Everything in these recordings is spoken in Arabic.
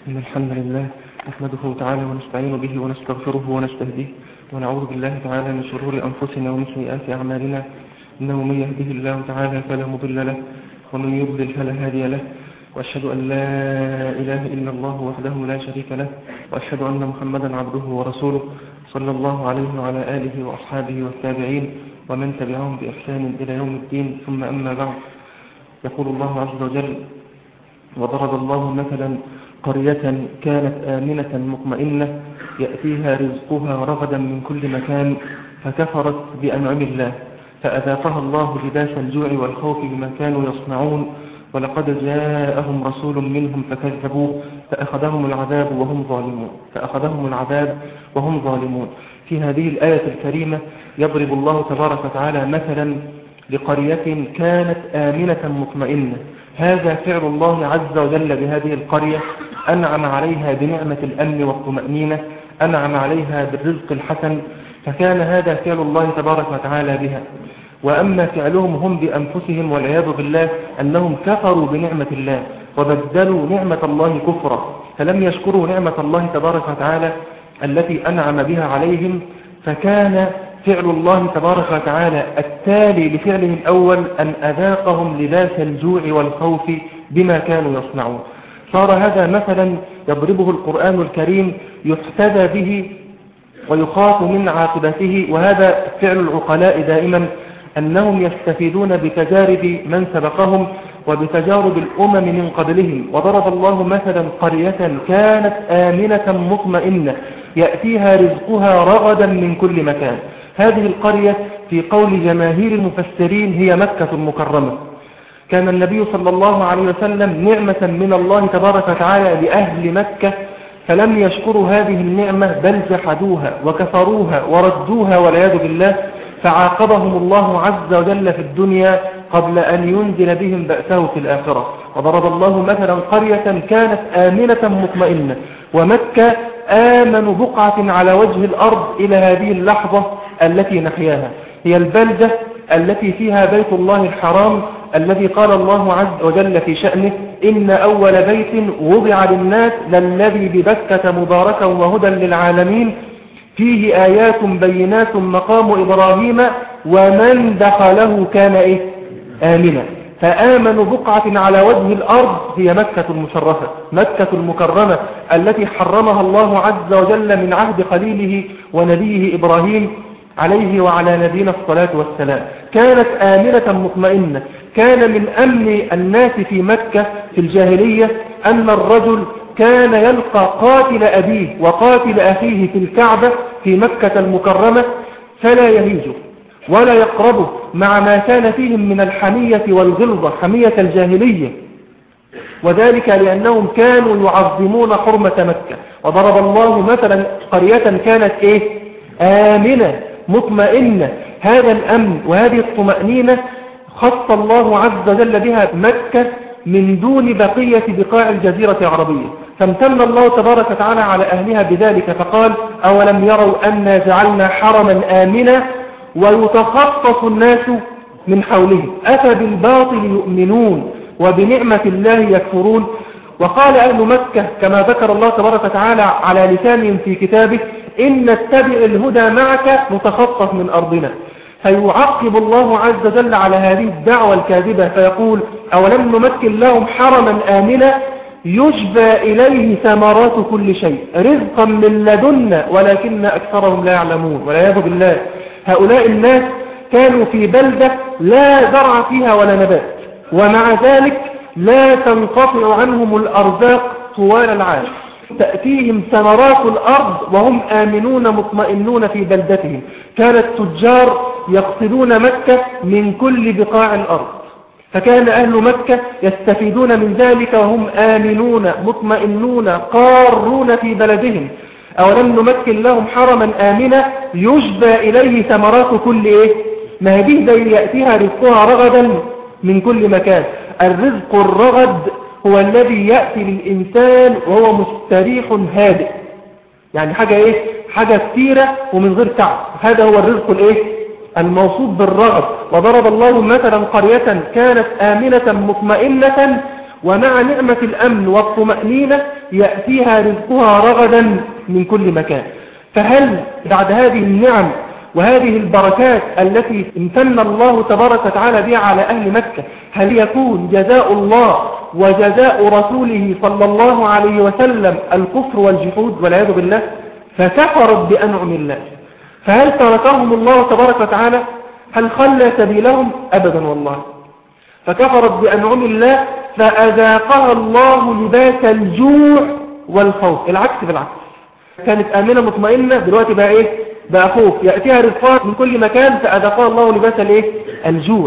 إن الحمد لله نحمده تعالى ونستعين به ونستغفره ونستهديه ونعوذ بالله تعالى من شرور أنفسنا ومن سيئات أعمالنا. إنه من يهده الله تعالى فلا مضل له ومن يضلل فلا هادي له، وأشهد أن لا إله إلا الله وحده لا شريك له، وأشهد أن محمدا عبده ورسوله صلى الله عليه وعلى آله وأصحابه والتابعين ومن تبعهم بإحسان إلى يوم الدين. ثم أما بعد، يقول الله عز وجل: وضرب الله مثلا قرية كانت آمنة مطمئنة يأتيها رزقها رغدا من كل مكان فكفرت بأنعم الله فأذاقها الله لباس الجوع والخوف بما كانوا يصنعون ولقد جاءهم رسول منهم فكذبوه فأخذهم العذاب وهم ظالمون. في هذه الآية الكريمة يضرب الله تبارك وتعالى مثلا لقرية كانت آمنة مطمئنة. هذا فعل الله عز وجل بهذه القرية، أنعم عليها بنعمة الأمن والطمأنينة، أنعم عليها بالرزق الحسن، فكان هذا فعل الله تبارك وتعالى بها. وأما فعلهم هم بأنفسهم والعياذ بالله أنهم كفروا بنعمة الله وبدلوا نعمة الله كفرا، فلم يشكروا نعمة الله تبارك وتعالى التي أنعم بها عليهم، فكان فعل الله تبارك وتعالى التالي لفعله الأول أن أذاقهم لباس الجوع والخوف بما كانوا يصنعون. صار هذا مثلا يضربه القرآن الكريم يحتذى به ويخاف من عاقبته، وهذا فعل العقلاء دائما أنهم يستفيدون بتجارب من سبقهم وبتجارب الأمم من قبلهم. وضرب الله مثلا قرية كانت آمنة مطمئنة يأتيها رزقها رغدا من كل مكان. هذه القرية في قول جماهير المفسرين هي مكة المكرمة. كان النبي صلى الله عليه وسلم نعمة من الله تبارك وتعالى لأهل مكة، فلم يشكروا هذه النعمة بل جحدوها وكفروها وردوها والعياذ بالله، فعاقبهم الله عز وجل في الدنيا قبل أن ينزل بهم بأسه في الآخرة. وضرب الله مثلا قرية كانت آمنة مطمئنة، ومكة آمن بقعة على وجه الأرض إلى هذه اللحظة التي نحياها. هي البلدة التي فيها بيت الله الحرام الذي قال الله عز وجل في شأنه: إن أول بيت وضع للناس للذي ببكة مباركا وهدى للعالمين فيه آيات بينات مقام إبراهيم ومن دخله كان آمنا. فآمنوا بقعة على وجه الأرض هي مكة المشرفة، مكة المكرمة التي حرمها الله عز وجل من عهد خليله ونبيه إبراهيم عليه وعلى نبينا الصلاة والسلام. كانت آمنة مطمئنة. كان من أمن الناس في مكة في الجاهلية أن الرجل كان يلقى قاتل أبيه وقاتل أخيه في الكعبة في مكة المكرمة فلا يهيجه ولا يقربه، مع ما كان فيهم من الحمية والغلظة، حمية الجاهلية، وذلك لأنهم كانوا يعظمون حرمة مكة. وضرب الله مثلا قرية كانت آمنة مطمئنة. هذا الأمن وهذه الطمأنينة خص الله عز وجل بها مكة من دون بقية بقاع الجزيرة العربية، فامتن الله تبارك وتعالى على أهلها بذلك فقال: أولم يروا أنا جعلنا حرما آمنا ويتخطف الناس من حولهم أفبالباطل يؤمنون وبنعمة الله يكفرون. وقال أهل مكة كما ذكر الله تبارك وتعالى على لسانهم في كتابه: إن نتبع الهدى معك نتخطف من أرضنا. فيعقب الله عز وجل على هذه الدعوة الكاذبة فيقول: أولم نمكن لهم حرما آمنا يجبى إليه ثمرات كل شيء رزقا من لدنا ولكن أكثرهم لا يعلمون والعياذ بالله. هؤلاء الناس كانوا في بلدة لا زرع فيها ولا نبات، ومع ذلك لا تنقطع عنهم الأرزاق طوال العام، تأتيهم ثمرات الأرض وهم آمنون مطمئنون في بلدتهم. كان التجار يقصدون مكة من كل بقاع الأرض، فكان أهل مكة يستفيدون من ذلك وهم آمنون مطمئنون قارون في بلدهم. أولم نمكن لهم حرما آمنا يجبى إليه ثمرات كل ما هذه يأتيها رزقها رغدا من كل مكان. الرزق الرغد هو الذي يأتي للإنسان وهو مستريح هادئ، يعني حاجة كثيرة ومن غير تعب. هذا هو الرزق الموصوف بالرغد. وضرب الله مثلا قرية كانت آمنة مطمئنة ومع نعمة الأمن والطمأنينة يأتيها رزقها رغدا من كل مكان. فهل بعد هذه النعم وهذه البركات التي امتن الله تبارك وتعالى بها على أهل مكة، هل يكون جزاء الله وجزاء رسوله صلى الله عليه وسلم الكفر والجحود والعياذ بالله؟ فكفرت بأنعم الله. فهل تركهم الله تبارك وتعالى؟ هل خلى سبيلهم؟ أبدا والله. فكفرت بأنعم الله فأذاقها الله لباس الجوع والخوف. العكس بالعكس، كانت آمنة مطمئنة، دلوقتي بقى إيه؟ بقى خوف، يأتيها رزقها من كل مكان فأذاقها الله لباس الإيه؟ الجوع.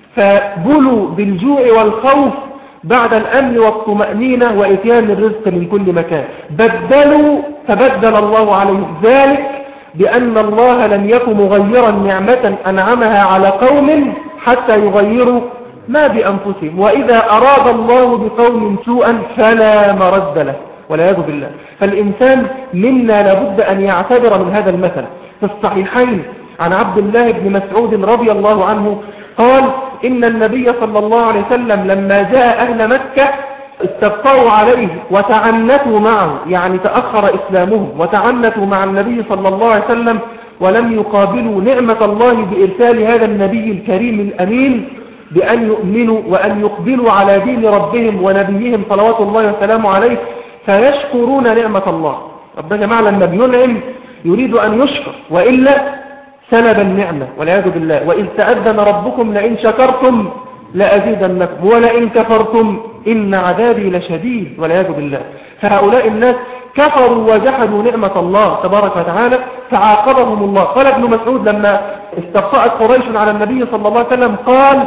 فبلوا بالجوع والخوف بعد الأمن والطمأنينة وإتيان الرزق من كل مكان. بدلوا فبدل الله عليهم ذلك بأن الله لم يكن مغيرا نعمة أنعمها على قوم حتى يغيروا ما بأنفسهم، وإذا أراد الله بقوم سوءا فلا مرد له والعياذ بالله. فالإنسان منا لابد أن يعتبر من هذا المثل. في الصحيحين عن عبد الله بن مسعود رضي الله عنه قال إن النبي صلى الله عليه وسلم لما جاء أهل مكة استبقوا عليه وتعنتوا معه، يعني تأخر إسلامهم وتعنتوا مع النبي صلى الله عليه وسلم ولم يقابلوا نعمة الله بإرسال هذا النبي الكريم الأمين بأن يؤمنوا وأن يقبلوا على دين ربهم ونبيهم صلوات الله وسلامه عليه فيشكرون نعمة الله. ربنا جماعة لما بينعم يريد أن يشكر، وإلا سلب النعمة والعياذ بالله. وإذ تأذن ربكم لئن شكرتم لأزيدنكم ولئن كفرتم إن عذابي لشديد والعياذ بالله. فهؤلاء الناس كفروا وجحدوا نعمة الله تبارك وتعالى فعاقبهم الله. قال ابن مسعود لما استبقأت قريش على النبي صلى الله عليه وسلم قال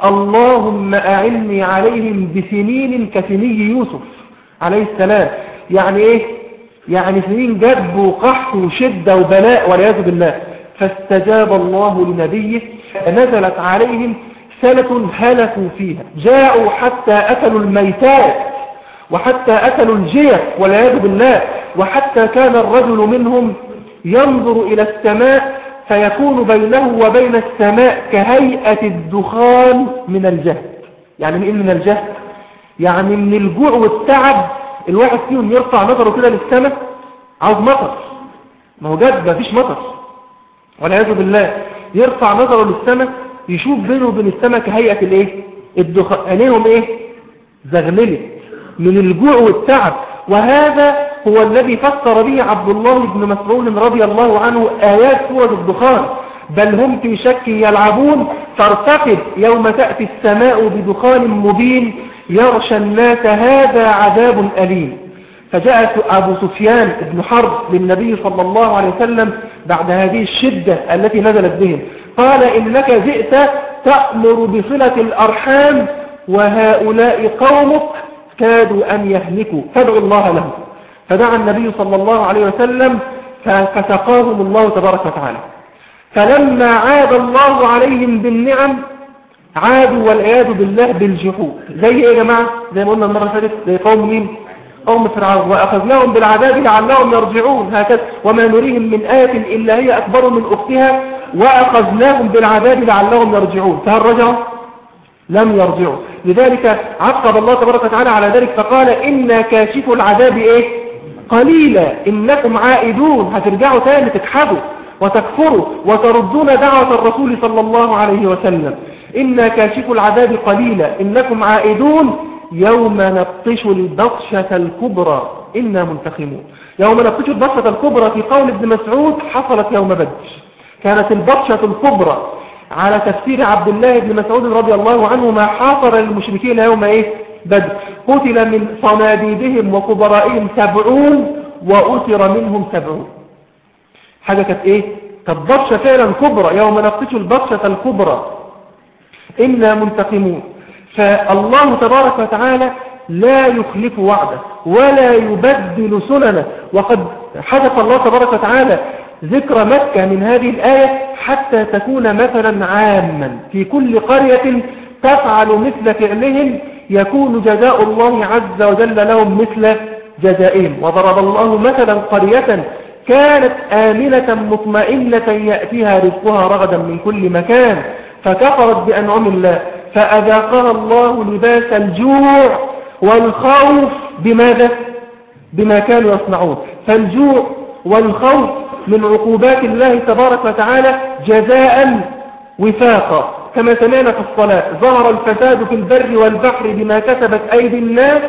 اللهم أعني عليهم بسنين كسني يوسف عليه السلام. يعني إيه؟ يعني سنين جدب وقحط وشدة وبلاء والعياذ بالله. فاستجاب الله لنبيه فنزلت عليهم سنة هلكوا فيها، جاءوا حتى أكلوا الميتات وحتى أكلوا الجيف والعياذ بالله، وحتى كان الرجل منهم ينظر إلى السماء فيكون بينه وبين السماء كهيئة الدخان من الجهد. يعني من الجهد؟ يعني من الجوع والتعب الواحد فيهم يرفع نظره كده للسماء عاوز مطر، ما هو جد مفيش مطر والعياذ بالله، يرفع نظره للسماء يشوف بينه وبين السماء كهيئة الايه؟ الدخان، عينيهم ايه؟ زغللت من الجوع والتعب. وهذا هو الذي فسر به عبد الله بن مسعود رضي الله عنه آيات سورة الدخان. بل هم في شك يلعبون فارتقب يوم تأتي السماء بدخان مبين يغشى الناس هذا عذاب أليم. فجاء أبو سفيان بن حرب للنبي صلى الله عليه وسلم بعد هذه الشدة التي نزلت بهم قال إنك جئت تأمر بصلة الأرحام وهؤلاء قومك كادوا أن يهلكوا فادعوا الله لهم. فدعا النبي صلى الله عليه وسلم فسقاهم الله تبارك وتعالى. فلما عاد الله عليهم بالنعم عادوا والعياذ بالله بالجحود. زي ايه يا جماعة؟ زي ما قلنا المرة اللي فاتت، زي قوم مين؟ قوم فرعون. وأخذناهم بالعذاب لعلهم يرجعون، هكذا وما نريهم من آية إلا هي أكبر من أختها وأخذناهم بالعذاب لعلهم يرجعون. فهل رجعوا؟ لم يرجعوا. لذلك عقب الله تبارك وتعالى على ذلك فقال إنا كاشف العذاب إيه؟ قليلا إنكم عائدون. هترجعوا تاني تكحدوا وتكفروا وتردون دعوة الرسول صلى الله عليه وسلم. إنا كاشف العذاب قليلا إنكم عائدون يوم نبطش البطشة الكبرى إنا منتقمون. يوم نبطش البطشة الكبرى في قول ابن مسعود حصلت يوم بدر. كانت البطشة الكبرى على تفسير عبد الله بن مسعود رضي الله عنه ما حاصر المشركين يوم ايه؟ بدر. قتل من صناديدهم وكبرائهم 70 وأسر منهم 70. حاجة كانت ايه؟ كانت بطشة فعلا كبرى. يوم نبطش البطشة الكبرى إنا منتقمون. فالله تبارك وتعالى لا يخلف وعده ولا يبدل سننه. وقد حدث الله تبارك وتعالى ذكر مكة من هذه الآية حتى تكون مثلا عاما في كل قرية تفعل مثل فعلهم يكون جزاء الله عز وجل لهم مثل جزائهم. وضرب الله مثلا قرية كانت آمنة مطمئنة يأتيها رزقها رغدا من كل مكان فكفرت بأنعم الله فأذاقها الله لباس الجوع والخوف بماذا؟ بما كانوا يصنعون. فالجوع والخوف من عقوبات الله تبارك وتعالى جزاء وفاقا، كما سمعنا في الصلاة: ظهر الفساد في البر والبحر بما كسبت أيدي الناس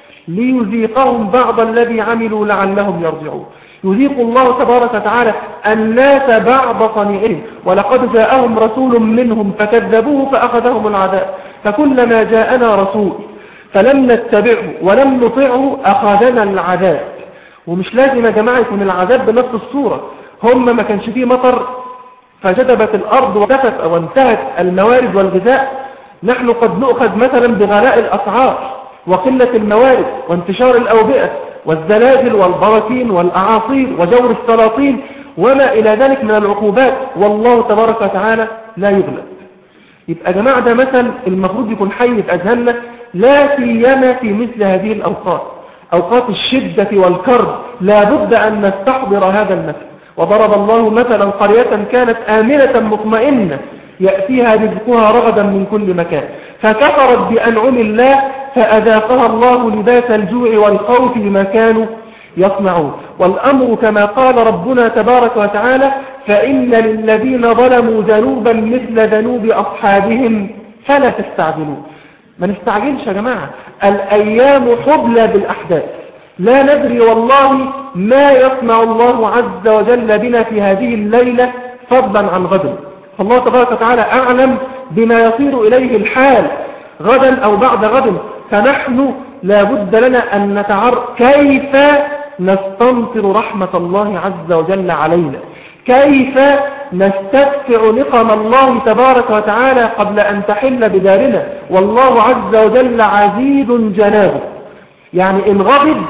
ليذيقهم بعض الذي عملوا لعلهم يرجعون. يذيق الله تبارك وتعالى الناس بعض صنيعهم، ولقد جاءهم رسول منهم فكذبوه فأخذهم العذاب. فكلما جاءنا رسول فلم نتبعه ولم نطعه أخذنا العذاب. ومش لازم يا جماعة يكون العذاب بنفس الصورة. هم ما كانش فيه مطر فجدبت الأرض وانتهت الموارد والغذاء. نحن قد نؤخذ مثلا بغلاء الأسعار وقلة الموارد وانتشار الأوبئة والزلازل والبراكين والأعاصير وجور السلاطين وما إلى ذلك من العقوبات، والله تبارك وتعالى لا يغلب. يبقى جماعة ده مثل المفروض يكون حي في أذهاننا، لا سيما في مثل هذه الأوقات، أوقات الشدة والكرب، لا بد أن نستحضر هذا المثل. وضرب الله مثلا قرية كانت آمنة مطمئنة يأتيها رزقها رغدا من كل مكان فكفرت بأنعم الله فأذاقها الله لباس الجوع والخوف بما كانوا يصنعون. والأمر كما قال ربنا تبارك وتعالى: فإن للذين ظلموا ذنوبا مثل ذنوب أصحابهم فلا تستعجلون. ما نستعجلش يا جماعة، الأيام حبلى بالأحداث، لا ندري والله ما يصنع الله عز وجل بنا في هذه الليلة فضلا عن غد. فالله تبارك وتعالى أعلم بما يصير إليه الحال غدا أو بعد غد. فنحن لا بد لنا أن نتعرف كيف نستنصر رحمة الله عز وجل علينا، كيف نستدفع نقم الله تبارك وتعالى قبل أن تحل بدارنا. والله عز وجل عزيز جنابه، يعني إن غضب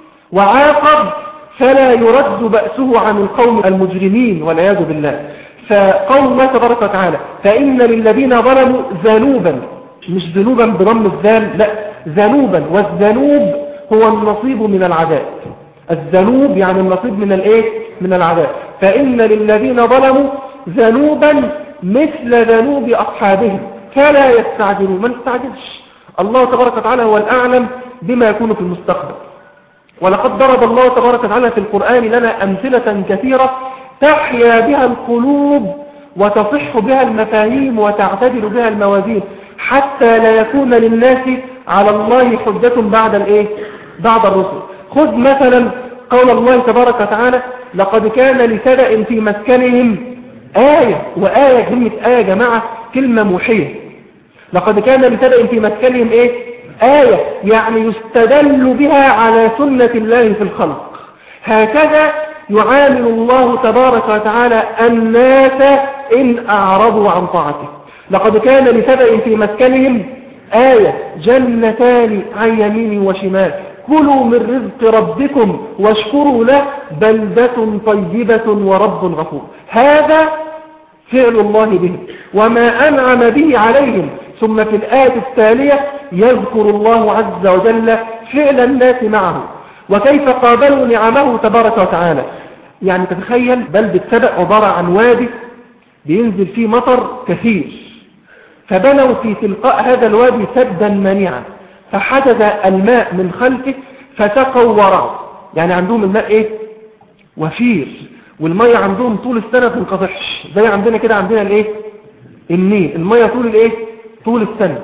وعاقب فلا يرد بأسه عن القوم المجرمين والعياذ بالله. فقول الله تبارك وتعالى: فإن للذين ظلموا ذنوبا، مش ذنوبا بضم الذال، لا، ذنوبا، والذنوب هو النصيب من العذاب. الذنوب يعني النصيب من الايه؟ من العذاب. فإن للذين ظلموا ذنوبا مثل ذنوب أصحابهم فلا يستعجلون. ما نستعجلش، الله تبارك وتعالى هو الأعلم بما يكون في المستقبل. ولقد ضرب الله تبارك وتعالى في القرآن لنا أمثلة كثيرة تحيا بها القلوب وتصح بها المفاهيم وتعتدل بها الموازين، حتى لا يكون للناس على الله حجة بعد الايه؟ بعد الرسل. خذ مثلا قول الله تبارك وتعالى: لقد كان لسبأ في مسكنهم آية. وآية، كلمة آية يا جماعة كلمة موحية. لقد كان لسبأ في مسكنهم ايه؟ آية، يعني يستدل بها على سنة الله في الخلق. هكذا يعامل الله تبارك وتعالى الناس إن أعرضوا عن طاعته. لقد كان لسبأ في مسكنهم آية، جنتان عن يمين وشمال، كلوا من رزق ربكم واشكروا له بلدة طيبة ورب غفور. هذا فعل الله بهم وما أنعم به عليهم. ثم في الآية التالية يذكر الله عز وجل فعل الناس معه وكيف قابلوا نعمه تبارك وتعالى. يعني تتخيل بلدة سبأ عبارة عن وادي بينزل فيه مطر كثير، فبنوا في تلقاء هذا الوادي سدا مانعا فحدث الماء من خلفه فسقوا ورعوا. يعني عندهم الماء ايه؟ وفير، والمية عندهم طول السنة ما تنقطعش، زي عندنا كده، عندنا الايه؟ النيل، المية طول الايه؟ طول السنة.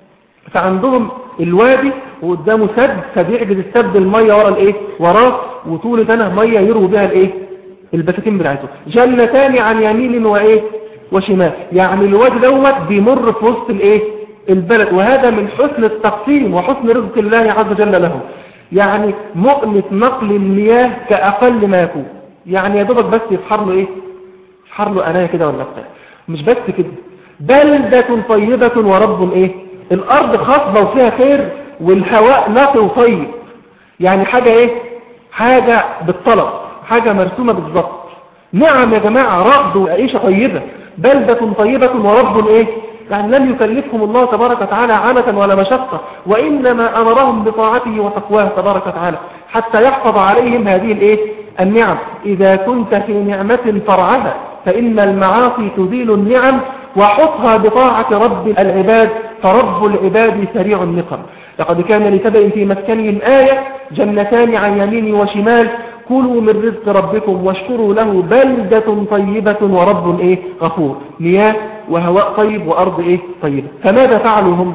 فعندهم الوادي وقدامه سد، فبيعجز السد المية ورا الايه؟ وراه، وطول سنة مية يروا بها الايه؟ البساتين بتاعته. جنتان عن يمين وايه؟ وشمال. يعني الوادي دوت بيمر في وسط الايه؟ البلد. وهذا من حسن التقسيم وحسن رزق الله عز وجل له. يعني مؤنة نقل المياه كأقل ما يكون، يعني يا دوبك بس يفحر له ايه؟ يفحر له أناية كده ولا بتاع. مش بس كده، بلدة طيبة ورب ايه؟ الأرض خصبة وفيها خير والهواء نقي وطيب. يعني حاجة ايه؟ حاجة بالطلب، حاجة مرسومة بالضبط. نعم يا جماعة، رغد وعيشة طيبة، بلدة طيبة ورب ايه؟ يعني لم يكلفهم الله تبارك وتعالى عنة ولا مشقة، وإنما أمرهم بطاعته وتقواه تبارك وتعالى حتى يحفظ عليهم هذه الايه؟ النعم. إذا كنت في نعمة فرعها، فإن المعاصي تزيل النعم، وحطها بطاعة رب العباد، فرب العباد سريع النقم. لقد كان لسبأ في مسكنهم آية جنتان عن يمين وشمال كلوا من رزق ربكم واشكروا له بلدة طيبة ورب غفور، مياه وهواء طيب وأرض طيبة. فماذا فعلوا هم؟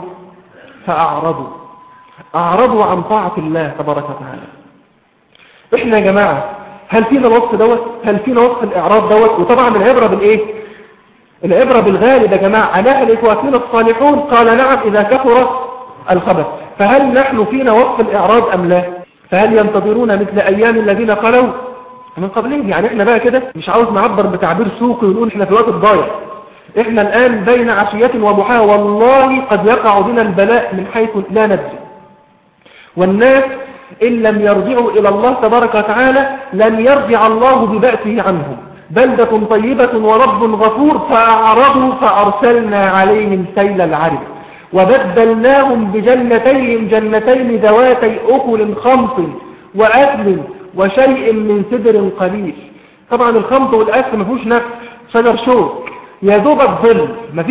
فأعرضوا عن طاعة الله تبارك وتعالى. إحنا يا جماعة هل فينا الوصف دوت؟ هل فينا وصف الإعراض دوت؟ وطبعا العبرة العبرة بالغالب يا جماعة. أنا إخواتنا الصالحون قال نعم إذا كثر الخبث. فهل نحن فينا وصف الإعراض أم لا؟ فهل ينتظرون مثل أيام الذين قالوا من قبلهم؟ يعني إحنا بقى كده مش عاوز نعبر بتعبير سوقي ونقول إحنا في الوقت الضايع. إحنا الآن بين عشية وضحاها والله قد يقع بنا البلاء من حيث لا ندري. والناس إن لم يرجعوا إلى الله تبارك وتعالى لن يرجع الله ببأسه عنهم. بلدة طيبة ورب غفور فأعرضوا فأرسلنا عليهم سيل العرم وبدلناهم بجنتين جنتين ذواتي أكل خمط وأكل وشيء من سدر قليل. طبعا الخمط والأكل ما فيهوش نفس، شجر شوك يا دوب الظل،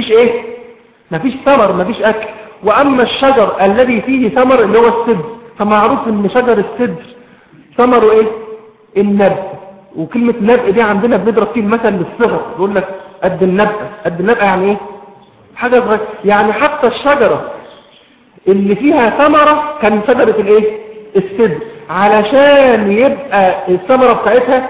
مفيش ثمر، مفيش أكل. وأما الشجر الذي فيه ثمر اللي هو السدر، فمعروف ان شجر السدر ثمره النبأ. وكلمة نبأ دي عندنا بنضرب فيه المثل للصغر، يقول لك قد النبأ يعني حاجة صغيرة. يعني حتى الشجرة اللي فيها ثمرة كان شجرة السدر، علشان يبقى الثمرة بتاعتها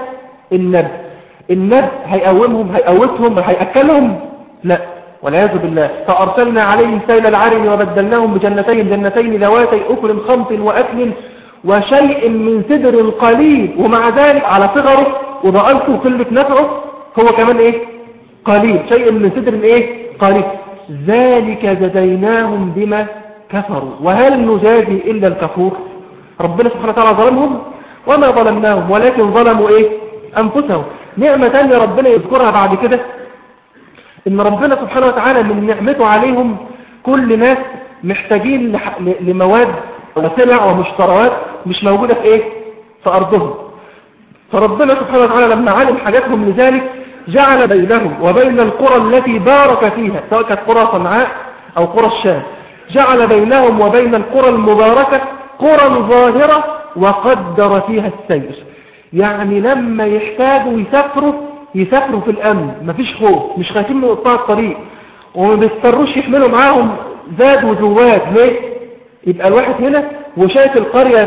النبأ هيقوتهم هيأكلهم؟ لا والعياذ بالله. فأرسلنا عليهم سيل العرم وبدلناهم جنتين ذواتي أكل خمط وأكل وشيء من سدر قليل. ومع ذلك على صغره وضعلته كلمة نفعه هو كمان قليل، شيء من سدر قليل. ذلك جزيناهم بما كفروا وهل نجازي إلا الكفور؟ ربنا سبحانه وتعالى ظلمهم وما ظلمناهم ولكن ظلموا أنفسهم. نعمة تانية ربنا يذكرها بعد كده، إن ربنا سبحانه وتعالى من نعمته عليهم كل ناس محتاجين لمواد وسلع ومشتريات مش موجودة في أرضهم. فربنا سبحانه وتعالى لما علم حاجاتهم لذلك جعل بينهم وبين القرى التي بارك فيها سواء كانت قرى صنعاء أو قرى الشام، جعل بينهم وبين القرى المباركة قرى ظاهرة وقدر فيها السير. يعني لما يحتاجوا يسافروا في الأمن، مفيش خوف، مش خايفين من قطاع الطريق، وما بيضطروش يحملوا معاهم زاد وزواد. ليه؟ يبقى الواحد هنا وشايف القرية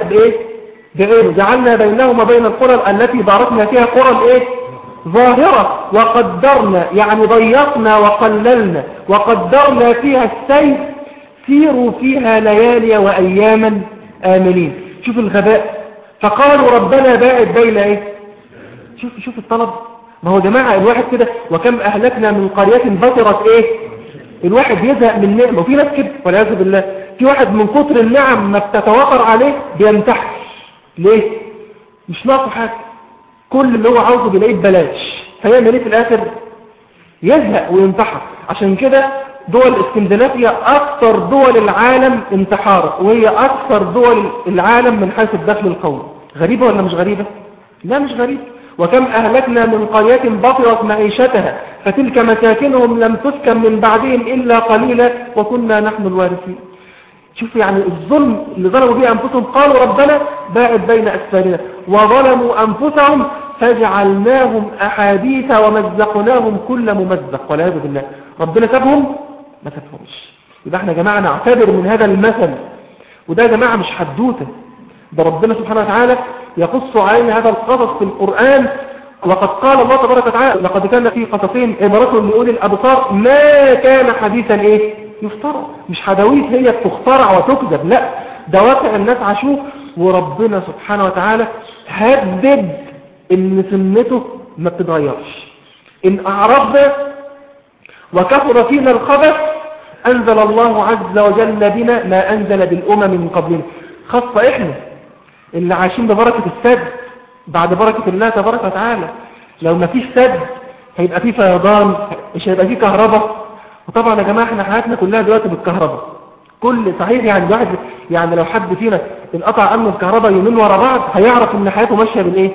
جعلنا بينهم وبين القرى التي باركنا فيها قرى ظاهرة وقدرنا، يعني ضيقنا وقللنا وقدرنا فيها السير سيروا فيها ليالي وأياما آمنين. شوف الغباء. فقالوا ربنا باعد بين شوف الطلب. ما هو جماعة الواحد كده وكم أهلكنا من قرية بطرت الواحد يزهق من النعمة. وفي ناس كده والعياذ بالله، في واحد من كتر النعم ما بتتوافر عليه بيمتحن. ليه؟ مش ناقصه حاجة، كل اللي هو عاوزه بيلاقيه ببلاش، فيعمل في الآخر؟ يزهق وينتحر. عشان كده دول اسكندنافيا أكثر دول العالم انتحارا، وهي أكثر دول العالم من حيث الدخل القومي. غريبة ولا مش غريبة؟ لا مش غريبة. وكم أهلكنا من قرية بطرت معيشتها فتلك مساكنهم لم تسكن من بعدهم إلا قليلا وكنا نحن الوارثين. شوف يعني الظلم اللي ظلموا به أنفسهم. قالوا ربنا باعد بين أسفارنا وظلموا أنفسهم فجعلناهم أحاديث ومزقناهم كل ممزق والعياذ بالله. ربنا سابهم؟ ما سابهمش. يبقى احنا يا جماعة نعتبر من هذا المثل، وده يا جماعة مش حدوته، ده ربنا سبحانه وتعالى يقص علينا هذا القصص في القرآن. وقد قال الله تبارك وتعالى لقد كان في قصصهم عبرة لأولي الأبصار ما كان حديثا يفترى. مش حدويث هي بتخترع وتكذب، لا ده واقع الناس عاشوه. وربنا سبحانه وتعالى هدد ان سنته ما بتتغيرش. ان اعرضنا وكثر فينا الخبث انزل الله عز وجل بنا ما انزل بالامم من قبلنا، خاصة احنا اللي عايشين ببركة السد بعد بركة الله تبارك وتعالى. لو ما فيش سد هيبقى فيه فيضان، مش هيبقى فيه كهرباء. وطبعا يا جماعة احنا حياتنا كلها دلوقتي بالكهرباء. كل صحيح يعني الواحد يعني لو حد فينا انقطع عنه الكهرباء يومين ورا بعض هيعرف ان حياته ماشية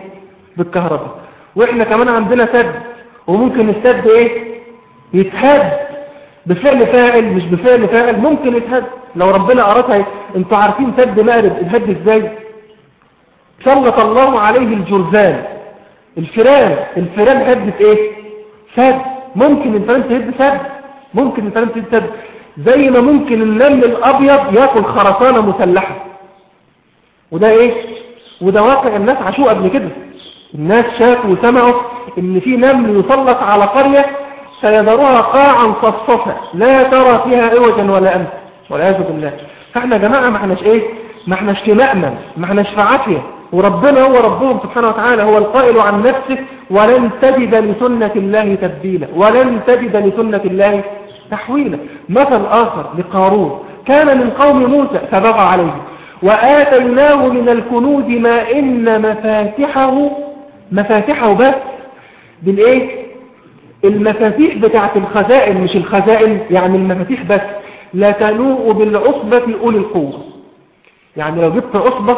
بالكهرباء. واحنا كمان عندنا سد، وممكن السد يتهد بفعل فاعل مش بفعل فاعل ممكن يتهد. لو ربنا أردها، انتوا عارفين سد مأرب اتهد ازاي؟ سلط الله عليه الجرذان، الفيران هدت ايه؟ سد. ممكن الفيران تهد سد، ممكن الفيران تهد سد، زي ما ممكن النمل الأبيض يأكل خرسانة مسلحة. وده ايه؟ وده واقع الناس عاشوه قبل كده. الناس شافوا وسمعوا ان في نمل يسلط على قرية سيذرها قاعا صفصفا لا ترى فيها عوجا ولا أمس والعياذ بالله. فاحنا يا جماعة ما احناش ايه؟ ما احناش في مأمن، ما احناش في عافية، وربنا هو ربهم سبحانه وتعالى، هو القائل عن نفسه ولن تجد لسنة الله تبديلا ولن تجد لسنة الله تحويلا. مثل آخر لقارون، كان من قوم موسى فبغى عليه وآتيناه من الكنوز ما إن مفاتحه بس بالإيه؟ المفاتيح بتاعت الخزائن، مش الخزائن يعني المفاتيح بس، لا تنوء بالعصبة أولي القوة. يعني لو جبت عصبة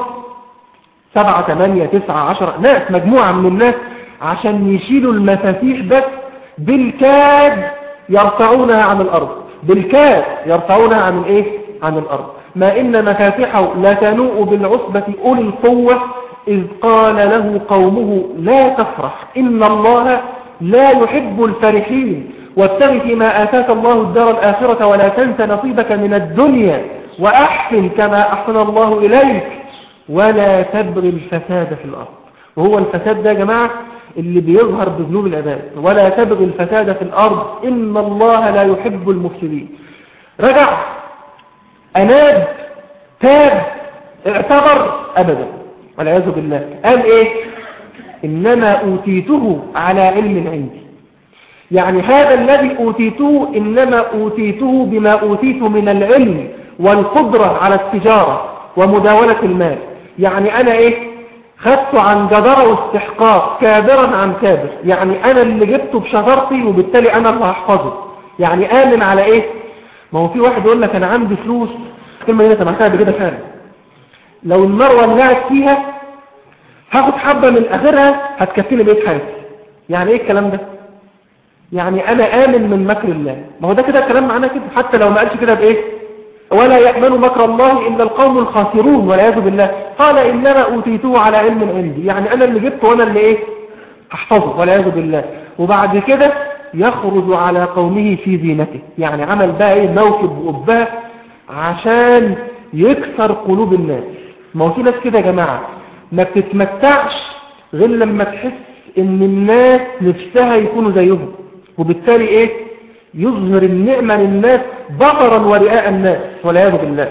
7 8 9 10 ناس، مجموعة من الناس عشان يشيلوا المفاتيح بس بالكاد يرفعونها عن الأرض، بالكاد يرفعونها عن إيه؟ عن الأرض. ما إن مفاتحه لا تنوء بالعصبة أولي القوة إذ قال له قومه لا تفرح إن الله لا يحب الفرحين وابتغ فيما آتاك الله الدار الآخرة ولا تنس نصيبك من الدنيا وأحسن كما أحسن الله إليك ولا تبغي الفساد في الأرض. وهو الفساد ده يا جماعة اللي بيظهر بذنوب العباد. ولا تبغي الفساد في الأرض إن الله لا يحب المفسدين. رجع، أناب، تاب، اعتبر، أبدا والعياذ بالله. قال إيه؟ إنما أوتيته على علم عندي. يعني هذا الذي أوتيته إنما أوتيته بما أوتيته من العلم والقدرة على التجارة ومداولة المال. يعني أنا إيه؟ خدته عن جدارة واستحقاق، كابرا عن كابر. يعني أنا اللي جبته بشطارتي وبالتالي أنا اللي هحفظه. يعني آمن على إيه؟ ما هو في واحد يقول لك أنا عندي فلوس، كلمة هنا سمعتها بكده فعلا، لو المروة اللي قاعد فيها هاخد حبة من آخرها هتكفيني بيت حياتي. يعني إيه الكلام ده؟ يعني أنا آمن من مكر الله. ما هو ده كده الكلام معنا كده، حتى لو ما قالش كده بإيه؟ ولا يأمن مكر الله إلا القوم الخاسرون والعياذ بالله. قال إنما أوتيته على علم عندي. يعني أنا اللي جبته وأنا اللي إيه؟ أحفظه والعياذ بالله. وبعد كده يخرج على قومه في زينته. يعني عمل بقى إيه؟ موكب وقباه عشان يكسر قلوب الناس. ما هو في ناس كده يا جماعة ما بتتمتعش غير لما تحس إن الناس نفسها يكونوا زيهم، وبالتالي إيه؟ يظهر النعمة للناس بطرا ورئاء الناس والعياذ بالله.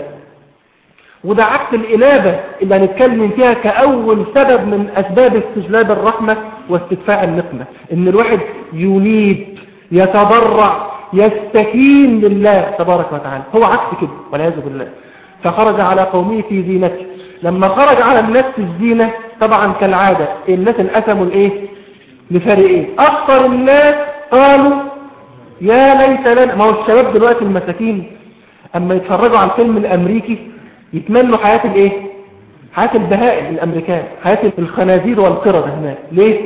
وده عكس الإنابة اللي هنتكلم فيها كأول سبب من أسباب استجلاب الرحمة واستدفاع النقمة، إن الواحد ينيب، يتضرع، يستكين لله تبارك وتعالى. هو عكس كده والعياذ بالله. فخرج على قومه في زينته. لما خرج على الناس في الزينة طبعا كالعادة الناس انقسموا لإيه؟ لفريقين. أكثر الناس قالوا يا ليت لنا. ما هو الشباب دلوقتي المساكين أما يتفرجوا على الفيلم الأمريكي يتمنوا حياة الإيه؟ حياة البهائم الأمريكان، حياة الخنازير والقردة هناك. ليه؟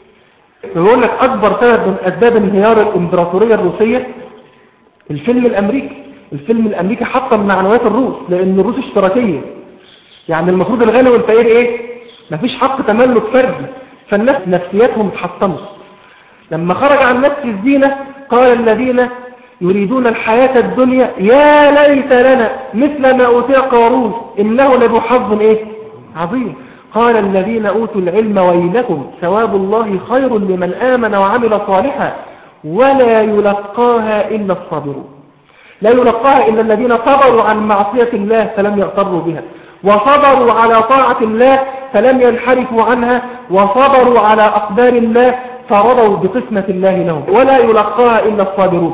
يقول لك أكبر سبب من أسباب انهيار الإمبراطورية الروسية الفيلم الأمريكي. الفيلم الأمريكي حطم معنويات الروس، لأن الروس اشتراكية. يعني المفروض الغني والفقير إيه؟ مفيش حق تملك فردي، فالناس نفسياتهم اتحطمت. لما خرج عن نفس الزينة قال الذين يريدون الحياة الدنيا يا ليت لنا مثل ما أوتي قارون إنه لذو حظ إيه؟ عظيم. قال الذين أوتوا العلم ويلكم ثواب الله خير لمن آمن وعمل صالحا ولا يلقاها إلا الصابرون. لا يلقاها إلا الذين صبروا عن معصية الله فلم يغتروا بها، وصبروا على طاعة الله فلم ينحرفوا عنها، وصبروا على أقدار الله فرضوا بقسمة الله لهم، ولا يلقاها إلا الصابرون.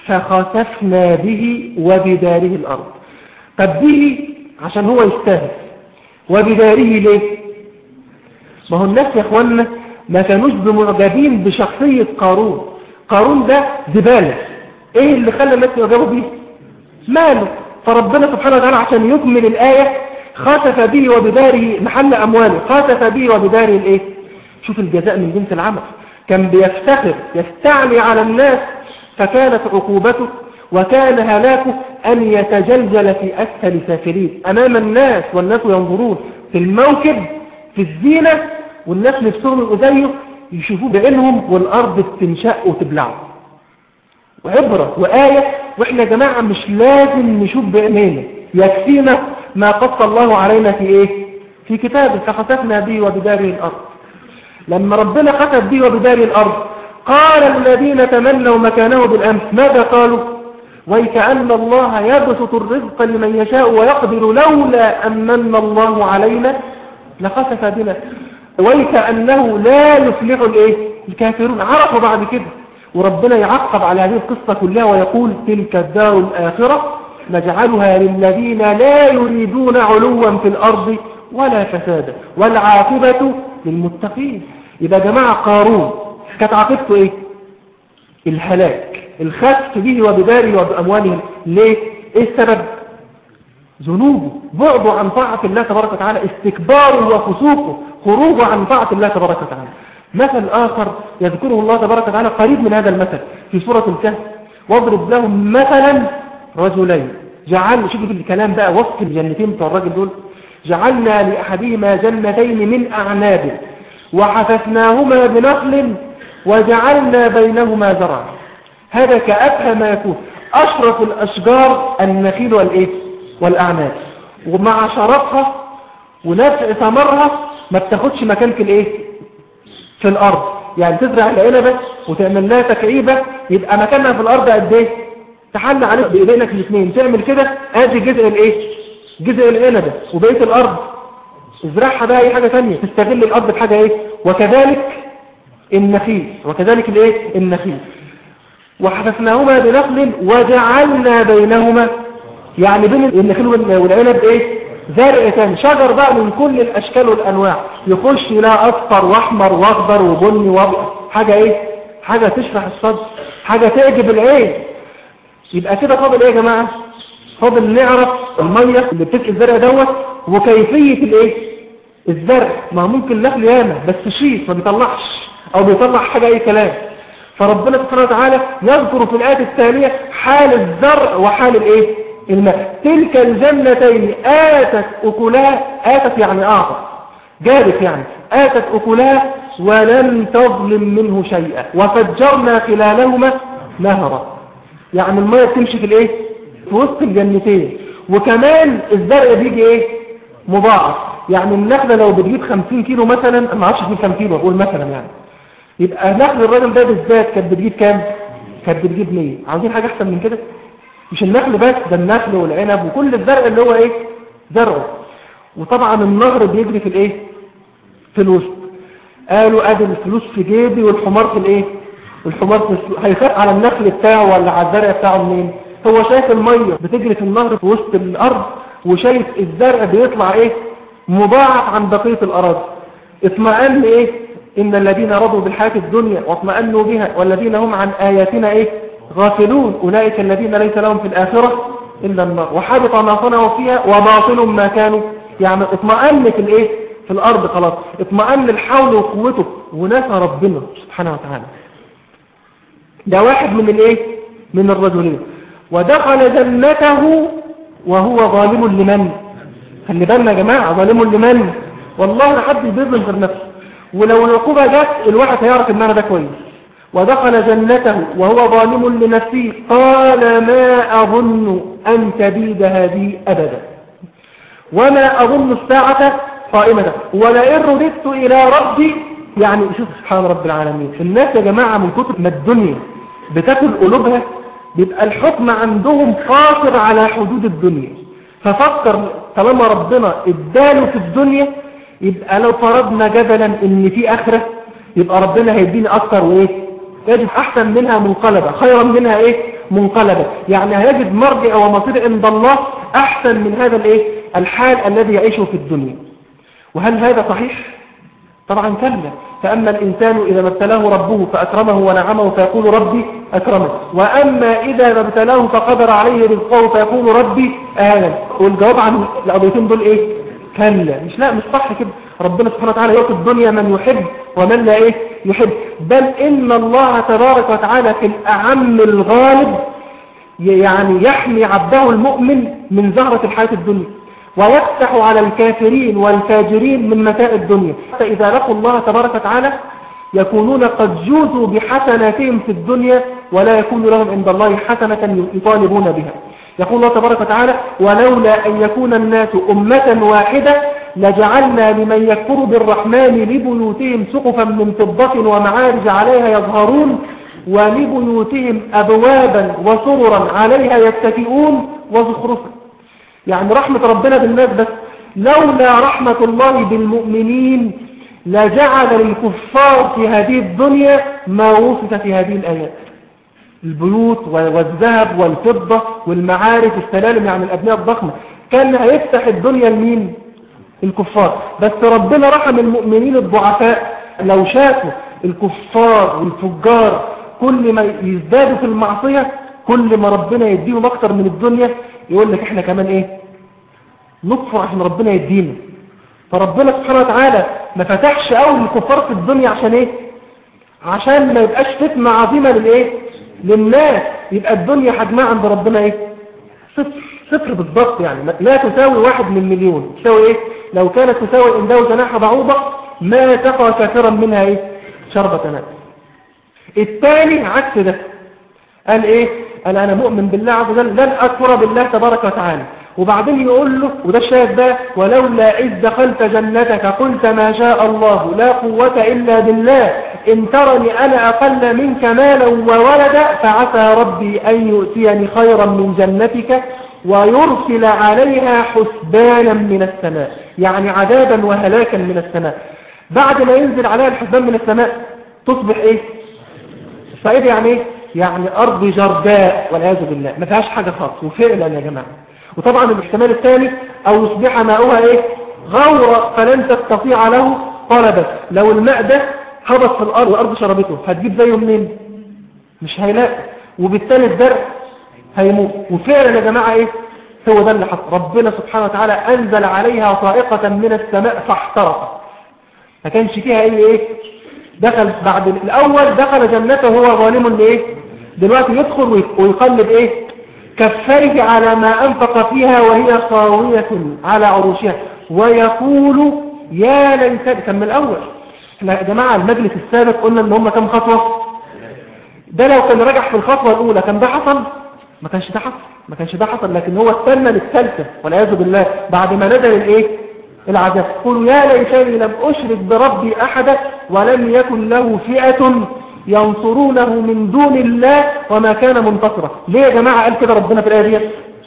فخسفنا به وبداره الأرض. طب به عشان هو يستاهل، وبداره ليه؟ ما هو الناس يا اخوانا ما كانوش بمعجبين بشخصية قارون. قارون ده زبالة. ايه اللي خلى الناس يعجبوا بيه؟ ماله. فربنا سبحانه وتعالى عشان يكمل الآية خسف به وبداره محل أمواله، خسف به وبداره الايه؟ شوف الجزاء من جنس العمل. كان بيفتخر يستعلي على الناس فكانت عقوبته وكان هلاكه أن يتجلجل في أسفل سافلين أمام الناس، والناس ينظرون في الموكب في الزينة، والناس نفسهم زيه يشوفوه بعينهم، والأرض بتنشق وتبلعه. وعبرة وآية. وإحنا جماعة مش لازم نشوف بعينينا، يكفينا ما قص الله علينا في إيه؟ في كتابه. فخسفنا به وبداره الأرض. لما ربنا خسف به وبداره الأرض قال الذين تمنوا مكانه بالأمس ماذا قالوا؟ ويكأن الله يبسط الرزق لمن يشاء ويقدر لولا أن من الله علينا لخسف بنا ويكأنه لا يفلح الكافرون. عرفوا بعد كده، وربنا يعقب على هذه القصة كلها ويقول تلك الدار الآخرة نجعلها للذين لا يريدون علوا في الأرض ولا فسادا والعاقبة للمتقين. يبقى جماعة قارون كانت عاقبته ايه؟ الهلاك، الخسف به وبداره وبأموالهم. ليه؟ ايه السبب؟ ذنوبه، بعده عن طاعة الله تبارك وتعالى، استكباره وفسوقه، خروجه عن طاعة الله تبارك وتعالى. مثل آخر يذكره الله تبارك وتعالى قريب من هذا المثل في سورة الكهف، واضرب لهم مثلا رجلين شوفوا الكلام بقى، وصف الجنتين بتوع الراجل دول. جعلنا لأحدهما جنتين من أعناب وحففناهما بنخل وجعلنا بينهما زرعا. هذا كأفهم ما يكون. أشرف الأشجار النخيل والأعناب، ومع شرفها ونفع ثمرها ما بتاخدش مكان في الأرض. يعني تزرع العنبة وتعمل لها تكعيبة يبقى مكانها في الأرض قد ايه؟ تحل عليك بإيدينك الاثنين تعمل كده، ادي جزء العنبة، وبقية الأرض ازرعها بقى اي حاجة ثانية تستغل الأرض بحاجة وكذلك النخيل، النخيل وحففناهما بنخل وجعلنا بينهما، يعني بين النخيل والعنب زرع ثاني، شجر بقى من كل الأشكال والأنواع، يخش لا أصفر وأحمر وأخضر وبني وأبيض، حاجة تشرح الصدر، حاجة تعجب العين. يبقى كده فاضل يا جماعة؟ فاضل نعرف المية اللي بتسقي الزرع دوت وكيفية الزرع. ما ممكن النخل ياما بس شيء ما بيطلعش أو بيطلع حاجة كلام. فربنا سبحانه وتعالى يذكر في الآية الثانية حال الزرع وحال الماء. تلك الجنتين آتت أكلها، آتت يعني أعطت، جابت يعني آتت أكلها ولم تظلم منه شيئا وفجرنا خلالهما نهرا. يعني المية بتمشي في وسط الجنتين. وكمان الزرع بيجي مضاعف. يعني النخلة لو بتجيب 50 كيلو مثلا، ما عادش تجيب كام كيلو أقول مثلا، يعني يبقى نخل الراجل ده بالذات كانت بتجيب كام؟ كانت بتجيب 100. عاوزين حاجة أحسن من كده؟ مش النخل بس، ده النخل والعنب وكل الزرع اللي هو زرعه. وطبعا النهر بيجري في الوسط. قالوا ادي الفلوس في جيبي والحمار في والحمار في السوق. هيخاف على النخل بتاعه ولا على الزرع بتاعه منين؟ هو شايف المية بتجري في النهر في وسط الارض، وشايف الزرع بيطلع مضاعف عن بقية الأراضي. اطمئن إن الذين رضوا بالحياة الدنيا واطمئنوا بها والذين هم عن آياتنا غافلون أولئك الذين ليس لهم في الآخرة إلا النار وحبط ما صنعوا فيها وباطل ما كانوا يعني. اطمئن في الأرض خلاص، اطمئن الحول وقوته ونسى ربنا سبحانه وتعالى. ده واحد من الرجلين. ودخل جنته وهو ظالم لمن؟ خلي بالنا يا جماعة، ظالم لمن؟ والله لحد بيظلم غير نفسه. ولو العقوبة جت الواحد هيعرف ان انا ده كويس. ودخل جنته وهو ظالم لنفسه قال ما أظن أن تبيد هذه أبدا وما أظن الساعة قائمة ولئن رددت إلى ربي. يعني شوف سبحان رب العالمين، الناس يا جماعة من كتر ما الدنيا بتاكل قلوبها بيبقى الحكم عندهم قاصر على حدود الدنيا. ففكر طالما ربنا اداله في الدنيا، يبقى لو فرضنا جدلا ان في آخرة يبقى ربنا هيديني أكتر يجد أحسن منها منقلبة، خيرا منها منقلبة. يعني هيجد مرجع ومصير عند الله أحسن من هذا الحال الذي يعيشه في الدنيا. وهل هذا صحيح؟ طبعا كلا. فأما الإنسان إذا ما ابتلاه ربه فأكرمه ونعمه فيقول ربي أكرمه، وأما إذا ما ابتلاه فقدر عليه رزقه فيقول ربي أهلا. والجواب عن القضيتين دول كلا. مش صح كده. ربنا سبحانه وتعالى يعطي الدنيا من يحب ومن لا يحب. بل إن الله تبارك وتعالى في الأعم الغالب يعني يحمي عبده المؤمن من زهرة الحياة الدنيا، ويفتح على الكافرين والفاجرين من متاع الدنيا، حتى إذا لقوا الله تبارك وتعالى يكونون قد جوزوا بحسناتهم في الدنيا، ولا يكون لهم عند الله حسنة يطالبون بها. يقول الله تبارك وتعالى: ولولا أن يكون الناس أمة واحدة لجعلنا لمن يكفر بالرحمن لبيوتهم سقفا من فضة ومعارج عليها يظهرون ولبيوتهم أبوابا وسررا عليها يتكئون وزخرفا. يعني رحمة ربنا بالناس، بس لولا رحمة الله بالمؤمنين لجعل للكفار في هذه الدنيا ما وصف في هذه الآيات: البيوت والذهب والفضة والمعارف السلالم، يعني الأبنية الضخمة. كان هيفتح الدنيا لمين؟ الكفار. بس ربنا رحم المؤمنين الضعفاء. لو شافوا الكفار والفجار كل ما يزدادوا في المعصية، كل ما ربنا يديهم أكتر من الدنيا، يقول لك احنا كمان ايه؟ نطفر عشان ربنا يدينا. فربنا سبحانه وتعالى ما فتحش قوي الكفار في الدنيا عشان ايه؟ عشان ما يبقاش فتنة عظيمة للايه؟ للناس. يبقى الدنيا حجمها عند ربنا ايه؟ صفر بالضبط. يعني لا تساوي 1 من مليون. تساوي ايه؟ لو كانت تساوي عنده جناح بعوضة ما تقى كثيرا منها ايه؟ شربة ماء. الثاني عكس ده، قال ايه؟ قال انا مؤمن بالله عز وجل، لن اكفر بالله تبارك وتعالى. وبعدين يقول له، وده الشاهد بقى: ولولا إذ دخلت جنتك قلت ما شاء الله لا قوة إلا بالله إن ترني أنا أقل منك مالا وولدا فعسى ربي أن يؤتيني خيرا من جنتك ويرسل عليها حسبانا من السماء، يعني عذابا وهلاكا من السماء. بعد ما ينزل عليها الحسبان من السماء تصبح ايه؟ صعيد. يعني ايه؟ يعني أرض جرداء والعياذ بالله، ما فيهاش حاجة خالص. وفعلا يا جماعة. وطبعا الاحتمال الثاني: أو يصبح ماؤها ايه؟ غورا فلن تستطيع له طلبا. لو الماء ده هبط في الأرض والأرض شربته، هتجيب زيه منين؟ مش هيلاقي. وبالتالي الزرع هيموت. وفعلا يا جماعة ايه؟ هو ده اللي حصل. ربنا سبحانه وتعالى أنزل عليها صائقة من السماء فاحترقت. ما كانش فيها ايه؟ دخل بعد الأول دخل جنته وهو ظالم لإيه؟ دلوقتي يدخل ويقلب إيه؟ كفيه على ما أنفق فيها وهي خاوية على عروشها ويقول يا ليتني. كان من الأول. احنا يا جماعة المجلس السابق قلنا إن هم كم خطوة؟ ده لو كان رجع في الخطوة الأولى كان ده حصل؟ ما كانش ده حصل. لكن هو استنى للثالثة والعياذ بالله بعد ما نزل الإيه؟ العذاب. قولوا يا ليتني لم أشرك بربي أحدا ولم يكن له فئة ينصرونه من دون الله وما كان منتصرا. ليه يا جماعة قال كده ربنا في الآية دي؟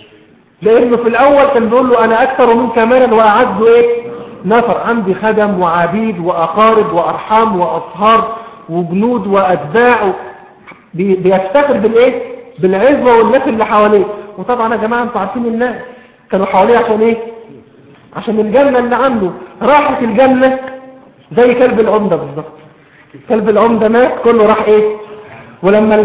لأنه في الأول كان بيقول له أنا أكثر منك مالا وأعز إيه؟ نفر. عندي خدم وعبيد وأقارب وأرحام وأصهار وجنود وأتباع. بيفتخر بالإيه؟ بالعزوة والناس اللي حواليه. وطبعا يا جماعة انتوا عارفين الناس كانوا حواليه عشان إيه؟ عشان الجنة اللي عنده. راحت الجنة زي كلب العمدة بالظبط. كلب العمدة مات كله راح ايه؟ ولما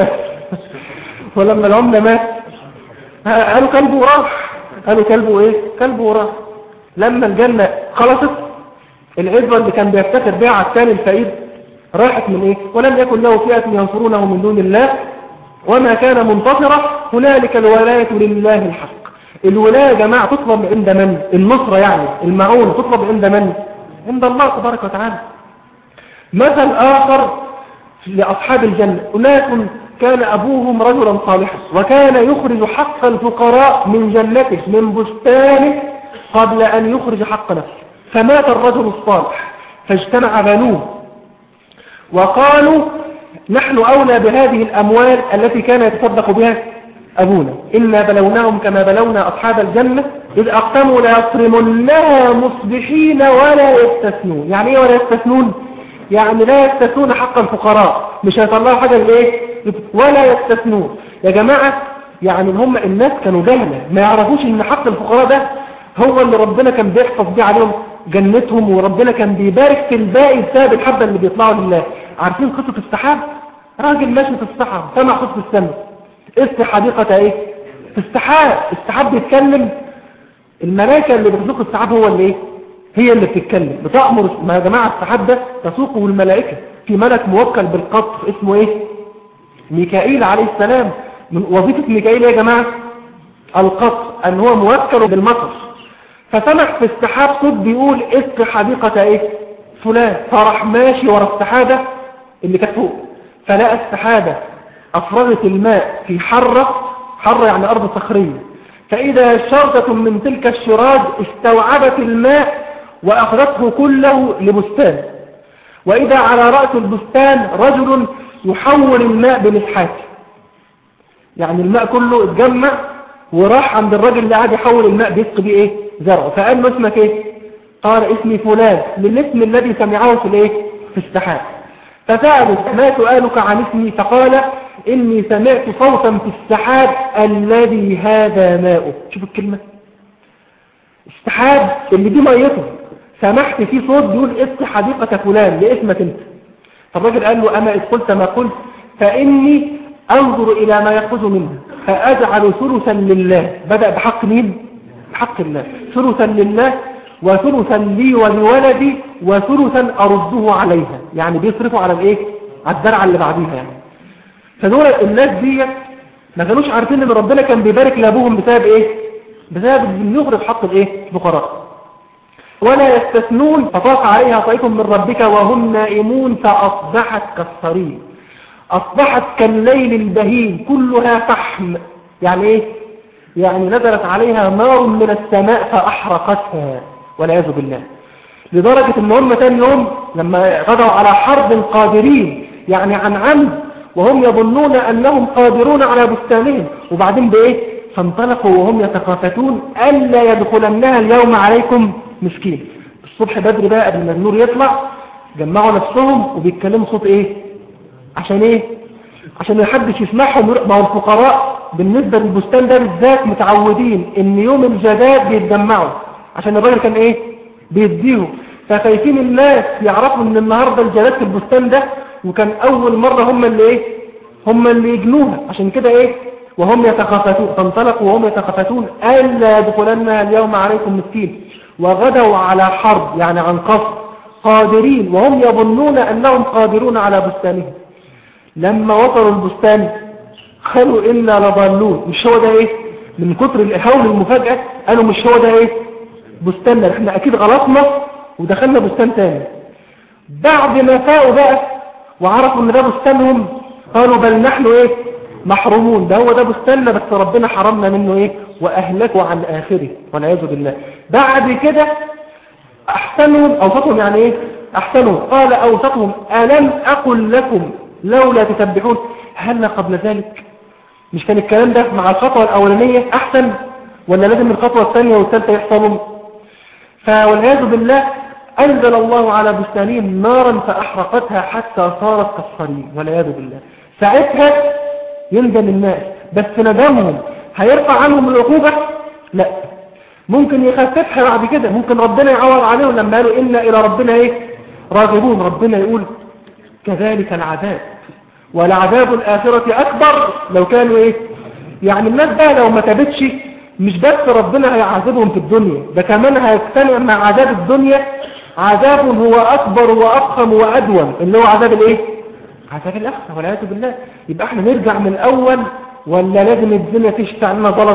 العمدة مات قالوا كلبه وراح. قالوا كلبه ايه؟ كلبه وراح. لما الجنة خلصت العزوة اللي كان بيفتخر بها على الثاني الفقير راحت من ايه؟ ولم يكن له فئة ينصرونه من دون الله وما كان منتصرا. هنالك الولاية لله الحق. الولاية يا جماعة تطلب عند من؟ النصرة يعني المعون تطلب عند من؟ عند الله تبارك وتعالى. مثل آخر لأصحاب الجنة: أناس كان أبوهم رجلا صالحا وكان يخرج حق الفقراء من جنته من بستانه قبل أن يخرج حق نفسه، فمات الرجل الصالح فاجتمع بنوه وقالوا نحن أولى بهذه الأموال التي كان يتصدق بها أبونا، إنا بلوناهم كما بلونا أصحاب الجنة إذ أقسموا لا يصرمنها مصبحين ولا يستثنون. يعني إيه ولا يستثنون؟ يعني لا يستثنون حق الفقراء، مش هيطلعوا حاجة لإيه؟ ولا يستثنون. يا جماعة يعني هم الناس كانوا جهلة ما يعرفوش إن حق الفقراء ده هو اللي ربنا كان بيحفظ بيه عليهم جنتهم، وربنا كان بيبارك في الباقي بسبب الحبة اللي بيطلعوا لله. عارفين قصة السحاب؟ راجل ماشي في الصحراء سمع صوت في السماء: اسم حديقة ايه؟ في السحاب بيتكلم. الملائكة اللي بتسوق السحاب هو اللي ايه؟ هي اللي بتتكلم بتأمر. ما يا جماعة السحاب ده تسوقه الملائكة. في ملك موكل بالقطر اسمه ايه؟ ميكائيل عليه السلام. من وظيفة ميكائيل يا جماعة القطر، أن هو موكل بالمطر. فسمع في السحاب صوت بيقول اسق حديقة ايه فلان، فراح ماشي ورا السحابة اللي كانت فوق، فلقى السحابة أفرغت الماء في حرة يعني أرض صخرية، فإذا شرطة من تلك الشراج استوعبت الماء وأخذته كله لبستان، وإذا على رأس البستان رجل يحول الماء بمسحاته، يعني الماء كله اتجمع وراح عند الرجل اللي قاعد يحول الماء بيسقي بيه ايه زرعه. فقال له اسمك ايه؟ قال اسمي فلان، للاسم الذي سمعه في الايه في السحاب. فسأله ما سؤالك عن اسمي؟ فقال إني سمعت صوتا في السحاب الذي هذا ماؤه. شوف الكلمة، السحاب اللي دي ميته، سمعت فيه صوت بيقول اسق حديقة فلان لاسمك انت. فالراجل قال له أما إذ قلت ما قلت فإني أنظر إلى ما يخرج منها فأجعل ثلثا لله. بدأ بحق مين؟ بحق الله. ثلثا لله وثلثا لي ولولدي وثلثا أرده عليها، يعني بيصرفوا على الايه على الزرعة اللي بعديها يعني. فدول الناس دي ما كانوش عارفين ان ربنا كان بيبارك لابوهم بسبب ايه؟ بسبب ان يخرج حق الايه الفقراء. ولا يستثنون فطاف عليها طائف من ربك وهم نائمون فأصبحت كالصريم، أصبحت كالليل البهيم كلها فحم. يعني ايه؟ يعني نزلت عليها نار من السماء فأحرقتها والعياذ بالله، لدرجة ان هم ثاني يوم لما غدوا على حرب قادرين يعني عن عمد وهم يظنون أنهم قادرون على بستانهم، وبعدين بإيه؟ فانطلقوا وهم يتخافتون ألا يدخلنها اليوم عليكم مسكين. الصبح بدري بقى قبل ما النور يطلع جمعوا نفسهم وبيتكلموا صوت إيه؟ عشان إيه؟ عشان محدش يسمعهم. ما هو الفقراء بالنسبة للبستان ده بالذات متعودين إن يوم الجداد بيتجمعوا عشان الراجل كان إيه؟ بيديهم، فخايفين الناس يعرفوا إن النهاردة الجداد في البستان ده، وكان أول مرة هم اللي إيه؟ هم اللي يجنوها. عشان كده إيه؟ وهم يتخافتون، فانطلقوا وهم يتخافتون ألا يدخلنها اليوم عليكم مسكين، وغدوا على حرب يعني عن قصر قادرين وهم يظنون أنهم قادرون على بستانهم. لما وصلوا البستان قالوا إنا لضالون، مش هو ده إيه؟ من كتر الهول المفاجأة قالوا مش هو ده إيه؟ بستاننا، احنا أكيد غلطنا ودخلنا بستان تاني. بعد ما فاقوا بقى وعرفوا ان ده بستانهم قالوا بل نحن ايه محرومون، ده هو ده بستاننا بس ربنا حرمنا منه ايه واهلكوا عن اخره والعياذ بالله. بعد كده احسنهم اوسطهم يعني ايه احسنهم، قال اوسطهم الم اقل لكم لولا تسبحون، هل قبل ذلك مش كان الكلام ده مع الخطوه الاولانيه احسن ولا لازم الخطوه الثانيه والثالثه يحصلوا؟ فوالعياذ بالله أنزل الله على بستانهم نارا فأحرقتها حتى صارت كالصريم والعياذ بالله. ساعتها يندم الناس، بس ندمهم هيرفع عنهم العقوبة؟ لا، ممكن يخففها بعد كده، ممكن ربنا يعوض عليهم لما قالوا إنا إلى ربنا إيه راغبون. ربنا يقول كذلك العذاب ولعذاب الآخرة أكبر لو كانوا إيه يعني. الناس بقى لو ما تابتش مش بس ربنا هيعذبهم في الدنيا، ده كمان هيجتمع مع عذاب الدنيا عذاب هو أكبر وأفخم وأدوم اللي هو عذاب الإيه؟ عذاب الآخرة والعياذ بالله. يبقى احنا نرجع من الأول ولا لازم الدنيا تشتع علينا غلط؟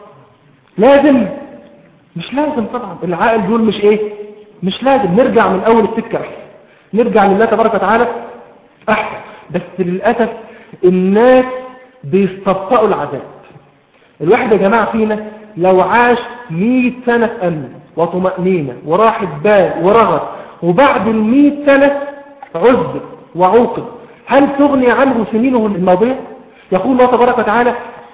لازم؟ مش لازم طبعا، العقل دول مش إيه؟ مش لازم، نرجع من أول السكة أحسن، نرجع لله تبارك وتعالى أحسن. بس للأسف الناس بيستبطئوا العذاب. الواحد يا جماعة فينا لو عاش 100 سنة في أمن وطمأنينة وراحة بال ورغد وبعد 100 سنة عذب وعوقب، هل تغني عنه سنينه الماضية؟ يقول الله تبارك وتعالى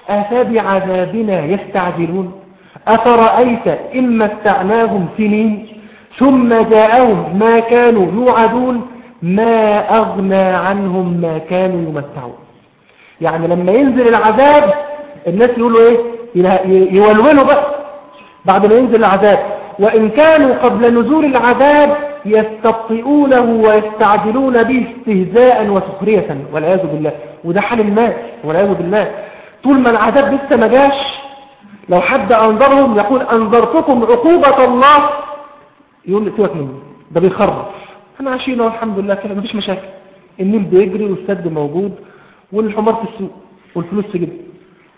أفبعذابنا يستعجلون أفرأيت إن متعناهم سنين ثم جاءهم ما كانوا يوعدون ما أغنى عنهم ما كانوا يمتعون. يعني لما ينزل العذاب الناس يقولوا ايه يولولوا بقى بعد ما ينزل العذاب، وإن كانوا قبل نزول العذاب يستبطئونه ويستعجلون به استهزاء وسخرية والعياذ بالله. وده حال الناس والعياذ بالله. طول ما العذاب لسه ما جاش لو حد أنظرهم يقول أنظرتكم عقوبة الله، يقول لي سيبك مني ده بيخرف، احنا عايشين والحمد لله كده مفيش مشاكل، النيل بيجري والسد موجود والحمار في السوق والفلوس في جيبه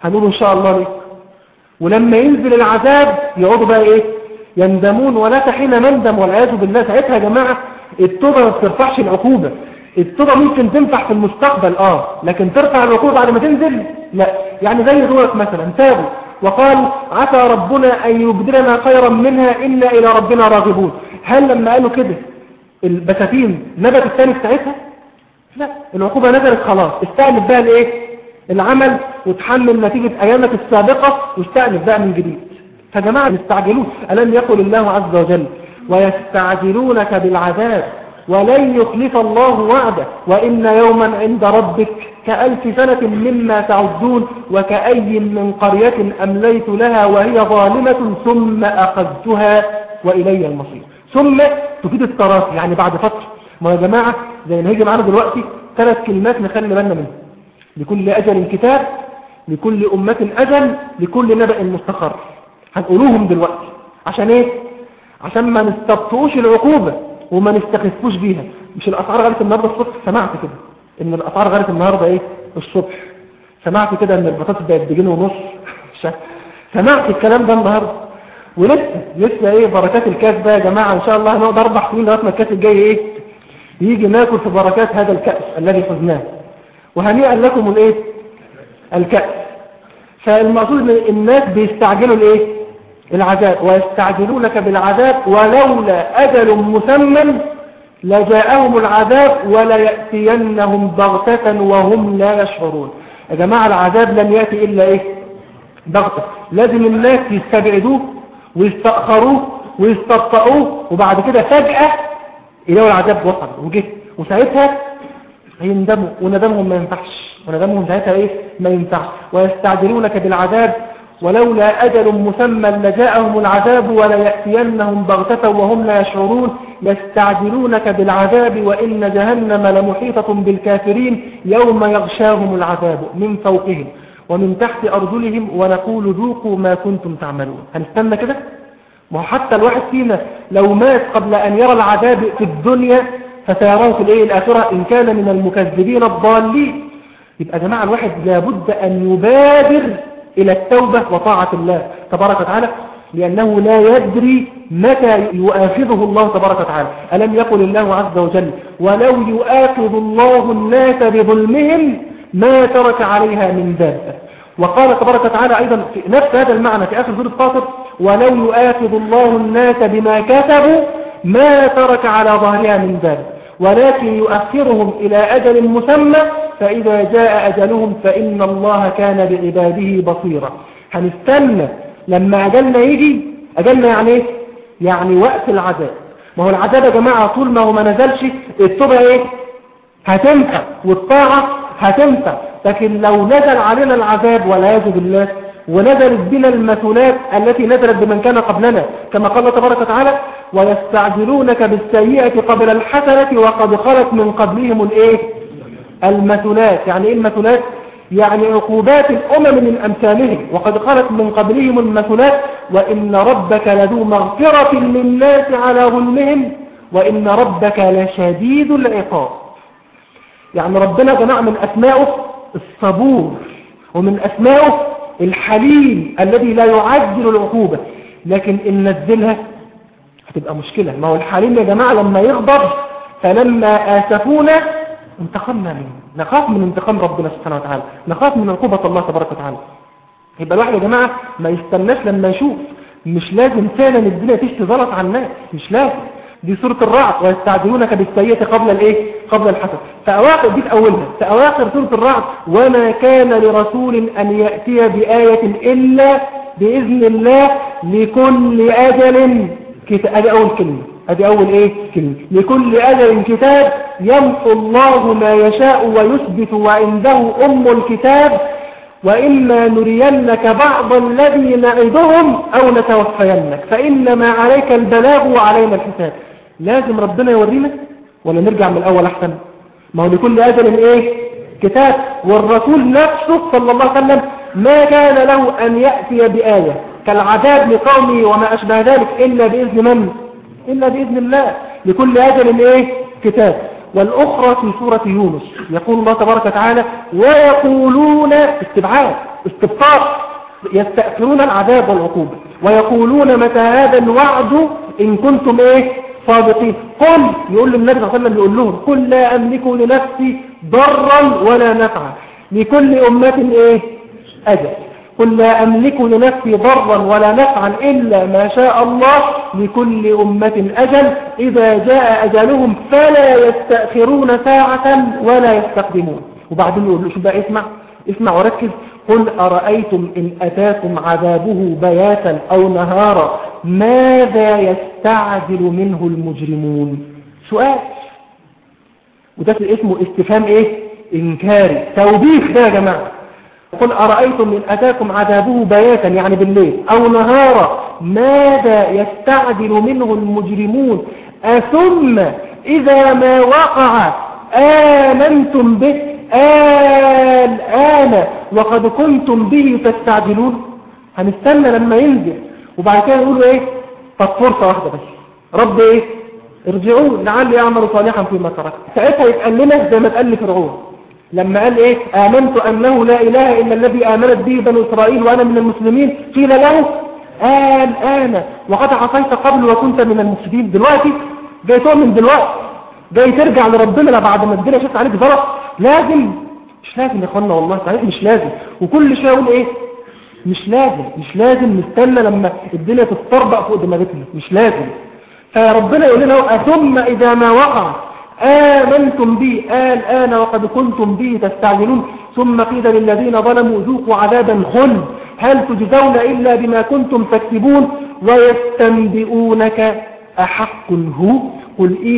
هنقول إن شاء الله ليه. ولما ينزل العذاب يقعدوا بقى إيه؟ يندمون ولا حين نندم والعياذ بالله. ساعتها يا جماعة التوبة ما بترفعش العقوبة. التوبة ممكن تنفع في المستقبل لكن ترفع العقوبة بعد ما تنزل لا. يعني زي دولت مثلا تابوا وقال عسى ربنا أن يبدلنا خيرا منها إنا إلى ربنا راغبون. هل لما قالوا كده البساتين نبت الثاني ساعتها؟ لا، العقوبة نزلت خلاص. استأنف بقى الايه؟ العمل وتحمل نتيجة أيامك السابقة واستأنف بقى من جديد. فجماعة يستعجلون. ألم يقل الله عز وجل ويستعجلونك بالعذاب ولن يخلف الله وعده وإن يوما عند ربك كألف سنة مما تعدون وكأي من قرية أمليت لها وهي ظالمة ثم أخذتها وإلي المصير. ثم تفيد التراخي يعني بعد فترة. ما يا جماعة زي ما هيجي معنا دلوقتي 3 كلمات نخلي بالنا منها: لكل أجل كتاب، لكل أمة أجل، لكل نبأ مستقر. هنقولوهم دلوقتي عشان ايه؟ عشان ما نستبطئوش العقوبة وما نستخفوش بيها. مش الأسعار غلت النهاردة الصبح؟ سمعت كده ان الأسعار غلت النهاردة ايه الصبح. سمعت كده ان البطاطس بقت ب1.50 جنيه. سمعت الكلام ده النهاردة. ولسه ايه بركات الكاس ده يا جماعة. ان شاء الله هنقعد 4 سنين لغايه ما الكاس الجاي ايه يجي ناكل في بركات هذا الكأس الذي حزناه. وهنيئا لكم الايه الكأس. فالمقصود ان الناس بيستعجلوا الايه العذاب ويستعجلونك بالعذاب ولولا أجل مسمى لجاءهم العذاب ولا يأتينهم بغتة وهم لا يشعرون. يا جماعة العذاب لن يأتي إلا ايه بغتة. لازم الناس يستبعدوه ويستأخروه ويستبطئوه وبعد كده فجأة إليه العذاب وصل وجه وساعتها يندموا وندمهم ما ينفعش. وندمهم ساعتها ايه ما ينفعش. ويستعجلونك بالعذاب ولولا أجل مسمى لجاءهم العذاب ولا يأتينهم بغتة وهم لا يشعرون. يستعجلونك بالعذاب وإن جهنم لمحيطة بالكافرين يوم يغشاهم العذاب من فوقهم ومن تحت أرجلهم ونقول ذوقوا ما كنتم تعملون. هنستنى كده؟ ما هو حتى الواحد فينا لو مات قبل أن يرى العذاب في الدنيا فسيراه في الآخرة إن كان من المكذبين الضالين. يبقى يا جماعة الواحد لابد أن يبادر إلى التوبة وطاعة الله تبارك وتعالى لأنه لا يدري متى يؤاخذه الله تبارك وتعالى. ألم يقل الله عز وجل ولو يؤاخذ الله الناس بظلمهم ما ترك عليها من دابة. وقال تبارك وتعالى أيضا في نفس هذا المعنى في آخر سورة فاطر ولو يؤاخذ الله الناس بما كسبوا ما ترك على ظهرها من دابة ولكن يؤخرهم إلى أجل مسمى فإذا جاء أجلهم فإن الله كان بعباده بصيرا. هنستنى لما أجلنا يجي. أجلنا يعني ايه؟ يعني وقت العذاب. ما هو العذاب يا جماعة طول ما هو ما نزلش التوبة ايه هتنفع والطاعة هتنفع. لكن لو نزل علينا العذاب والعياذ بالله ونزلت بنا المثلات التي نزلت بمن كان قبلنا كما قال تبارك وتعالى ويستعجلونك بالسيئة قبل الحسنة وقد خلت من قبلهم الايه المثلات. يعني ايه المثلات؟ يعني عقوبات الأمم من أمثالهم وقد خلت من قبلهم المثلات وإن ربك لذو مغفرة للناس على ظلمهم وإن ربك لشديد العقاب. يعني ربنا جماعة من أسمائه الصبور ومن أسمائه الحليم الذي لا يعجل العقوبة لكن إن نزلها هتبقى مشكلة. ما هو الحليم يا جماعة لما يغضب فلما آسفونا انتقمنا منه. نخاف من انتقام ربنا سبحانه وتعالى نخاف من عقوبة الله تبارك وتعالى. يبقى الواحد يا جماعة ما يستناش لما يشوف. مش لازم فعلا الدنيا تشتي غلط على الناس مش لازم. دي سورة الرعد ويستعجلونك بالسيئة قبل الايه قبل الحسنة. فأواخر دي أولها في أواخر سورة الرعد وما كان لرسول أن يأتي بآية إلا بإذن الله لكل أجل كتاب. أدي أول كلمة أدي أول إيه كلمة لكل أجل كتاب يمحو الله ما يشاء ويثبت وعنده أم الكتاب وإما نرينك بعض الذي نعدهم أو نتوفينك فإنما عليك البلاغ وعلينا الحساب. لازم ربنا يورينا ولا نرجع من الأول أحسن؟ ما هو لكل أجل إيه كتاب. والرسول نفسه صلى الله عليه وسلم ما كان له أن يأتي بآية كالعذاب لقومه وما أشبه ذلك إلا بإذن من؟ إلا بإذن الله. لكل أجل إيه كتاب. والأخرى في سورة يونس. يقول الله تبارك وتعالى ويقولون استبطاء يستأثرون العذاب والعقوبة، ويقولون متى هذا الوعد إن كنتم صادقين. قل يقول للنبي صلى الله عليه وسلم يقول لهم قل لا أملك لنفسي ضرا ولا نفعا لكل أمة أجل. قل لا أملك لنفسي ضرا ولا نفعا إلا ما شاء الله لكل أمة أجل إذا جاء أجلهم فلا يستأخرون ساعة ولا يستقدمون. وبعدين يقول له شو بقى اسمع وركز. قل أرأيتم إن أتاكم عذابه بياتا أو نهارا ماذا يستعجل منه المجرمون. سؤال، وده اسمه استفهام إنكاري توبيخ ده يا جماعة. قل أرأيتم إن أتاكم عذابه بياتا يعني بالليل أو نهارا ماذا يستعجل منه المجرمون أثم إذا ما وقع آمنتم به الآن وقد كنتم به تستعجلون. هنستنى لما ينزل وبعد كده نقولوا طب فرصة واحدة بس رب ارجعون لعلي أعمل صالحا فيما تركت. ساعتها يتقال لنا زي ما اتقال لفرعون لما قال آمنت أنه لا إله إلا الذي آمنت به بنو إسرائيل وأنا من المسلمين قيل له الآن وقد عصيت قبل وكنت من المفسدين. دلوقتي جاي تؤمن دلوقتي جاي ترجع لربنا بعد ما الدنيا شفت عليك ضرب. مش لازم يا اخوانا والله صحيح مش لازم. وكل شويه اقول مش لازم نستنى لما الدنيا تتطربق فوق دماغتنا مش لازم. فربنا يقول لنا ثم إذا ما وقع آمنتم بي الآن وقد كنتم به تستعجلون ثم قيل للذين ظلموا ذوقوا عذاب الخلد هل تجزون إلا بما كنتم تكسبون ويستنبئونك أحق هو قل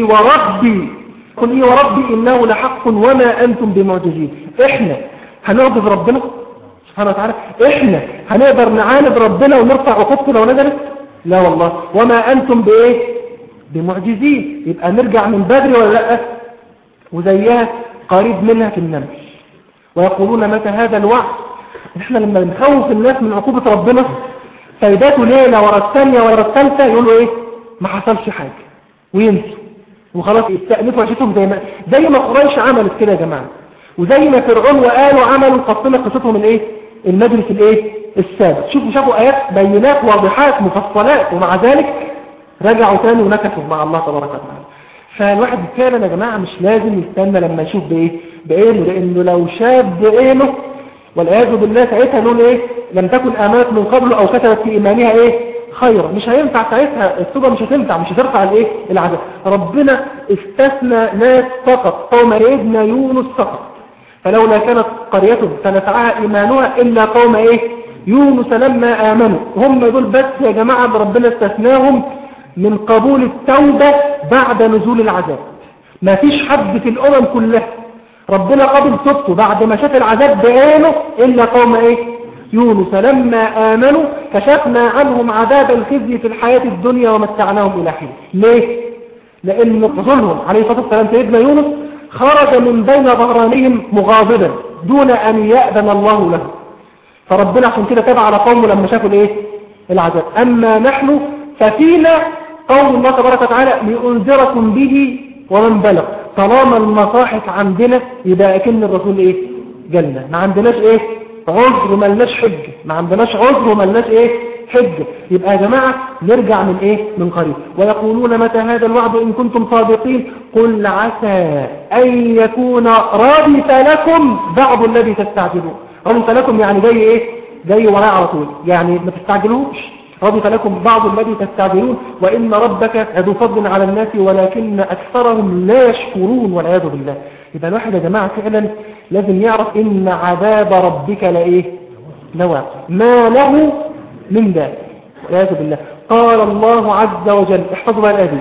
وربي إنه لحق وما أنتم بمعجزين. إحنا هنعبد ربنا سبحانه وتعالى؟ إحنا هنقدر نعاند ربنا ونرفع عقوبته لو نزلت؟ لا والله. وما أنتم بمعجزين. يبقى نرجع من بدري ولا لا؟ وزيها قريب منها في النمل. ويقولون متى هذا الوعد. احنا لما نخوف الناس من عقوبة ربنا سيداته ليلة ورا الثانية ورا الثالثة يقولوا ما حصلش حاجة وينسوا وخلاص يستأنفوا عيشتهم زي ما قريش عملت كده يا جماعة. وزي ما فرعون وقالوا عملوا قصنا قصتهم المجلس السابق. شافوا آيات بينات واضحات مفصلات ومع ذلك رجعوا تاني ونكسوا مع الله تبارك وتعالى. فالواحد فعلا يا جماعة مش لازم يستنى لما يشوف بإيله لأنه لو شاف بإيله والعياذ بالله ساعتها نقول لم تكن آمنت من قبل أو كتبت في إيمانها خيرا. مش هينفع ساعتها التوبة مش هتنفع مش هترفع العذاب. ربنا استثنى ناس فقط قوم سيدنا يونس فقط. فلولا كانت قرية فنفعها إيمانها إلا قوم يونس لما آمنوا. هم دول بس يا جماعة ربنا استثناهم من قبول التوبة بعد نزول العذاب. ما فيش حد في الأمم كلها ربنا قبل توبته بعد ما شاف العذاب بعينه إلا قوم يونس لما آمنوا كشفنا عنهم عذاب الخزي في الحياة الدنيا ومتعناهم إلى حين. ليه؟ لأن رسولهم عليه الصلاة والسلام سيدنا يونس خرج من بين ظهرانهم مغاضبا دون أن يأذن الله له. فربنا عشان كده تابع على قومه لما شافوا العذاب. أما نحن ففينا قول الله تبارك وتعالى لأنذركم به ومن بلغ. طالما المصاحف عندنا يبقى أكن الرسول جنة. ما عندناش عذر وملناش حجة. ما عندناش عذر وملناش حجة. يبقى يا جماعة نرجع من قريب. ويقولون متى هذا الوعد إن كنتم صادقين قل عسى أن يكون ردف لكم بعض الذي تستعجلون. ردف لكم يعني جاي وراء على طول يعني ما تستعجلوش. ردف لكم بعض الذي تستعجلون وإن ربك ذو فضل على الناس ولكن أكثرهم لا يشكرون والعياذ بالله. يبقى الواحد يا جماعة فعلا لازم يعرف إن عذاب ربك لواقع ما له من ذلك والعياذ بالله. قال الله عز وجل احفظوا بقى الآية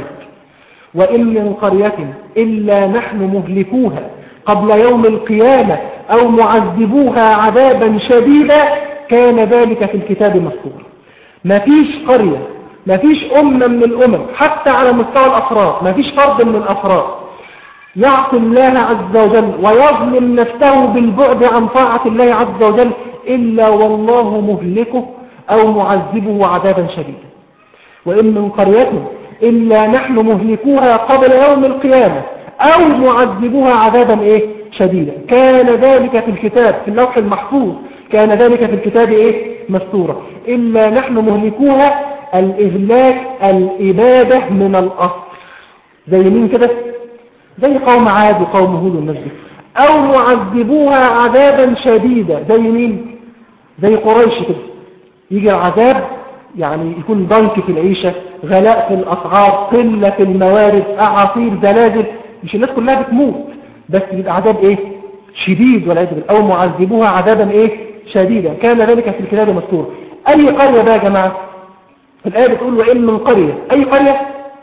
وإن من قرية إلا نحن مهلكوها قبل يوم القيامة أو معذبوها عذابا شديدا كان ذلك في الكتاب مسطورا. ما فيش قرية ما فيش أمة من الأمم حتى على مستوى الأفراد ما فيش فرد من الأفراد يعصي الله عز وجل ويظلم نفسه بالبعد عن طاعة الله عز وجل إلا والله مهلكه أو معذبه عذابا شديدا. وإن من قرية إلا نحن مهلكوها قبل يوم القيامة أو معذبوها عذابا إيه شديدا. كان ذلك في الكتاب في اللوح المحفوظ، كان ذلك في الكتاب إيه مسطورة. إلا نحن مهلكوها الإهلاك الإبادة من الأصل. زي مين كده؟ زي قوم عاد وقوم هود والناس دي. أو معذبوها عذابا شديدا زي مين؟ زي قريش كده. يجي العذاب يعني يكون ضنك في العيشة، غلاء في الأسعار، قلة في الموارد، أعاصير، زلازل. مش الناس كلها بتموت، بس يبقى عذاب إيه شديد والعياذ بالله. أو معذبوها عذابا إيه شديدا. كان ذلك في الكتاب مسطور. أي قرية بقى يا جماعة؟ الآية بتقول وإن من قرية. أي قرية؟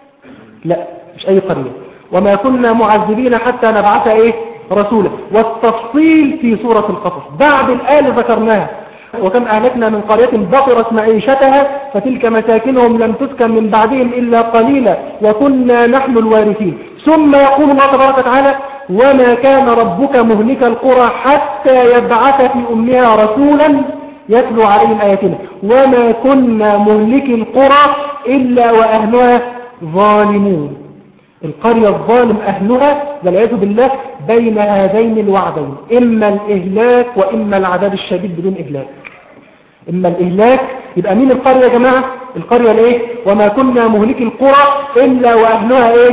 لا مش أي قرية. وما كنا معذبين حتى نبعث إيه رسولا. والتفصيل في سورة القصص بعد الآية ذكرناها. وكم أهلكنا من قرية بطرت معيشتها فتلك مساكنهم لم تسكن من بعدهم إلا قليلا وكنا نحن الوارثين. ثم يقول الله تبارك وتعالى وما كان ربك مهلك القرى حتى يبعث في أمها رسولا يتلو عليهم آياتنا وما كنا مهلك القرى إلا وأهلها ظالمون. القرية الظالم أهلها والعياذ بالله بين هذين الوعدين، إما الإهلاك وإما العذاب الشديد بدون إهلاك. إما الإهلاك يبقى مين القرية يا جماعة؟ القرية الإيه؟ وما كنا مهلك القرى إلا وأهلها إيه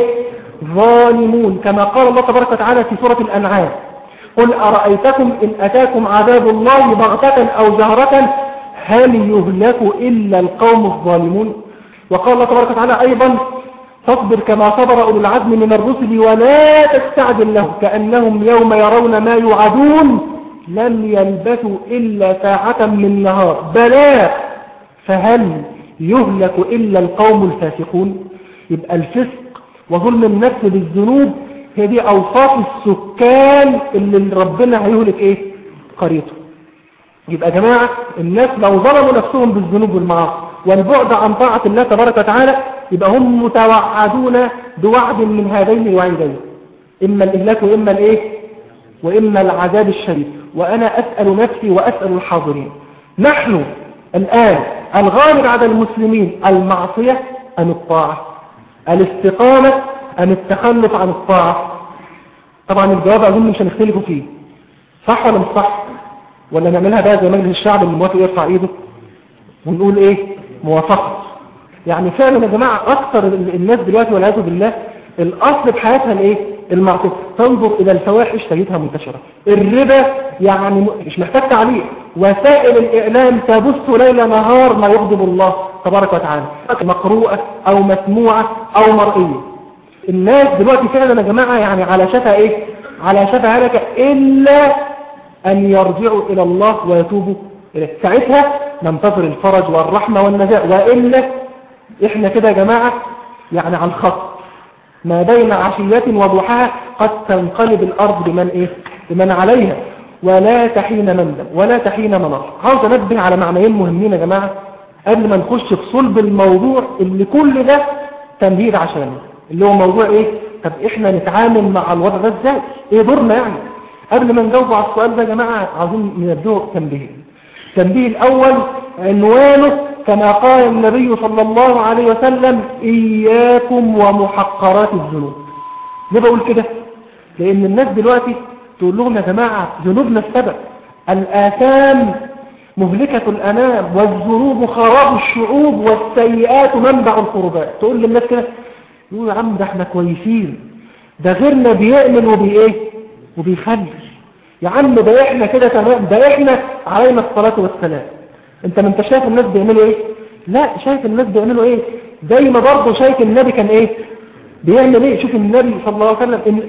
ظالمون، كما قال الله تبارك وتعالى في سورة الأنعام قل أرأيتكم إن أتاكم عذاب الله بغتة أو جهرة هل يهلك إلا القوم الظالمون. وقال الله تبارك وتعالى أيضا فاصبر كما صبر أولو العزم من الرسل ولا تستعجل لهم كأنهم يوم يرون ما يوعدون لم يلبثوا إلا ساعة من نهار بلاغ فهل يهلك إلا القوم الفاسقون. يبقى الفسق وظلم النفس بالذنوب هي دي أوصاف السكان اللي ربنا هيهلك إيه قريته. يبقى يا جماعة الناس لو ظلموا نفسهم بالذنوب والمعاصي والبعد عن طاعة الله تبارك وتعالى يبقى هم متوعدون بوعد من هذين الوعيدين، إما الإهلاك وإما الإيه وإما العذاب الشديد. وأنا أسأل نفسي وأسأل الحاضرين، نحن الآن الغالب على المسلمين المعصية أم الطاعة؟ الاستقامة أم التخلف عن الطاعة؟ طبعا الجواب أظن مش هنختلفوا فيه، صح ولا مش صح؟ ولا نعملها بقى زي مجلس الشعب اللي موافق يرفع ايده ونقول ايه موافقة. يعني فعلا يا جماعة اكثر الناس دلوقتي والعياذ بالله الاصل في حياتها الايه المعصية. تنظر الى الفواحش تجدها منتشرة، الربا يعني مش محتاج تعليق، وسائل الاعلام تبث ليل نهار ما يغضب الله تبارك وتعالى، مقروءة او مسموعة او مرئية. الناس دلوقتي فعلا يا جماعة يعني على شفا ايه على شفا هلكة الا أن يرجعوا إلى الله ويتوبوا إليه، ساعتها ننتظر الفرج والرحمة والنجاة. وإلا إحنا كده يا جماعة يعني على الخط ما بين عشية وضحاها قد تنقلب الأرض بمن عليها ولا تحين مندم ولا تحين مناص. عاوز أنبه على معنيين مهمين يا جماعة قبل ما نخش في صلب الموضوع اللي كل ده تمهيد عشانه، اللي هو موضوع إيه؟ طب إحنا نتعامل مع الوضع ده إزاي؟ إيه دورنا يعني؟ قبل ما نجاوب على السؤال ده يا جماعة عاوزين نبدأ تنبيهين. التنبيه الأول عنوانه كما قال النبي صلى الله عليه وسلم إياكم ومحقرات الذنوب. ليه بقول كده؟ لأن الناس دلوقتي تقول لهم يا جماعة ذنوبنا السبب، الآثام مهلكة الأنام والذنوب خراب الشعوب والسيئات منبع القربات. تقول للناس كده يقول يا عم ده احنا كويسين، ده غيرنا بيأمن وبيخلي، يا عم ده احنا كده تمام، ده احنا علينا الصلاة والسلام. انت ما انت شايف الناس بيعملوا ايه؟ لا شايف الناس بيعملوا ايه؟ زي ما برضه شايف النبي كان ايه بيعمل ايه. شوف النبي صلى الله عليه وسلم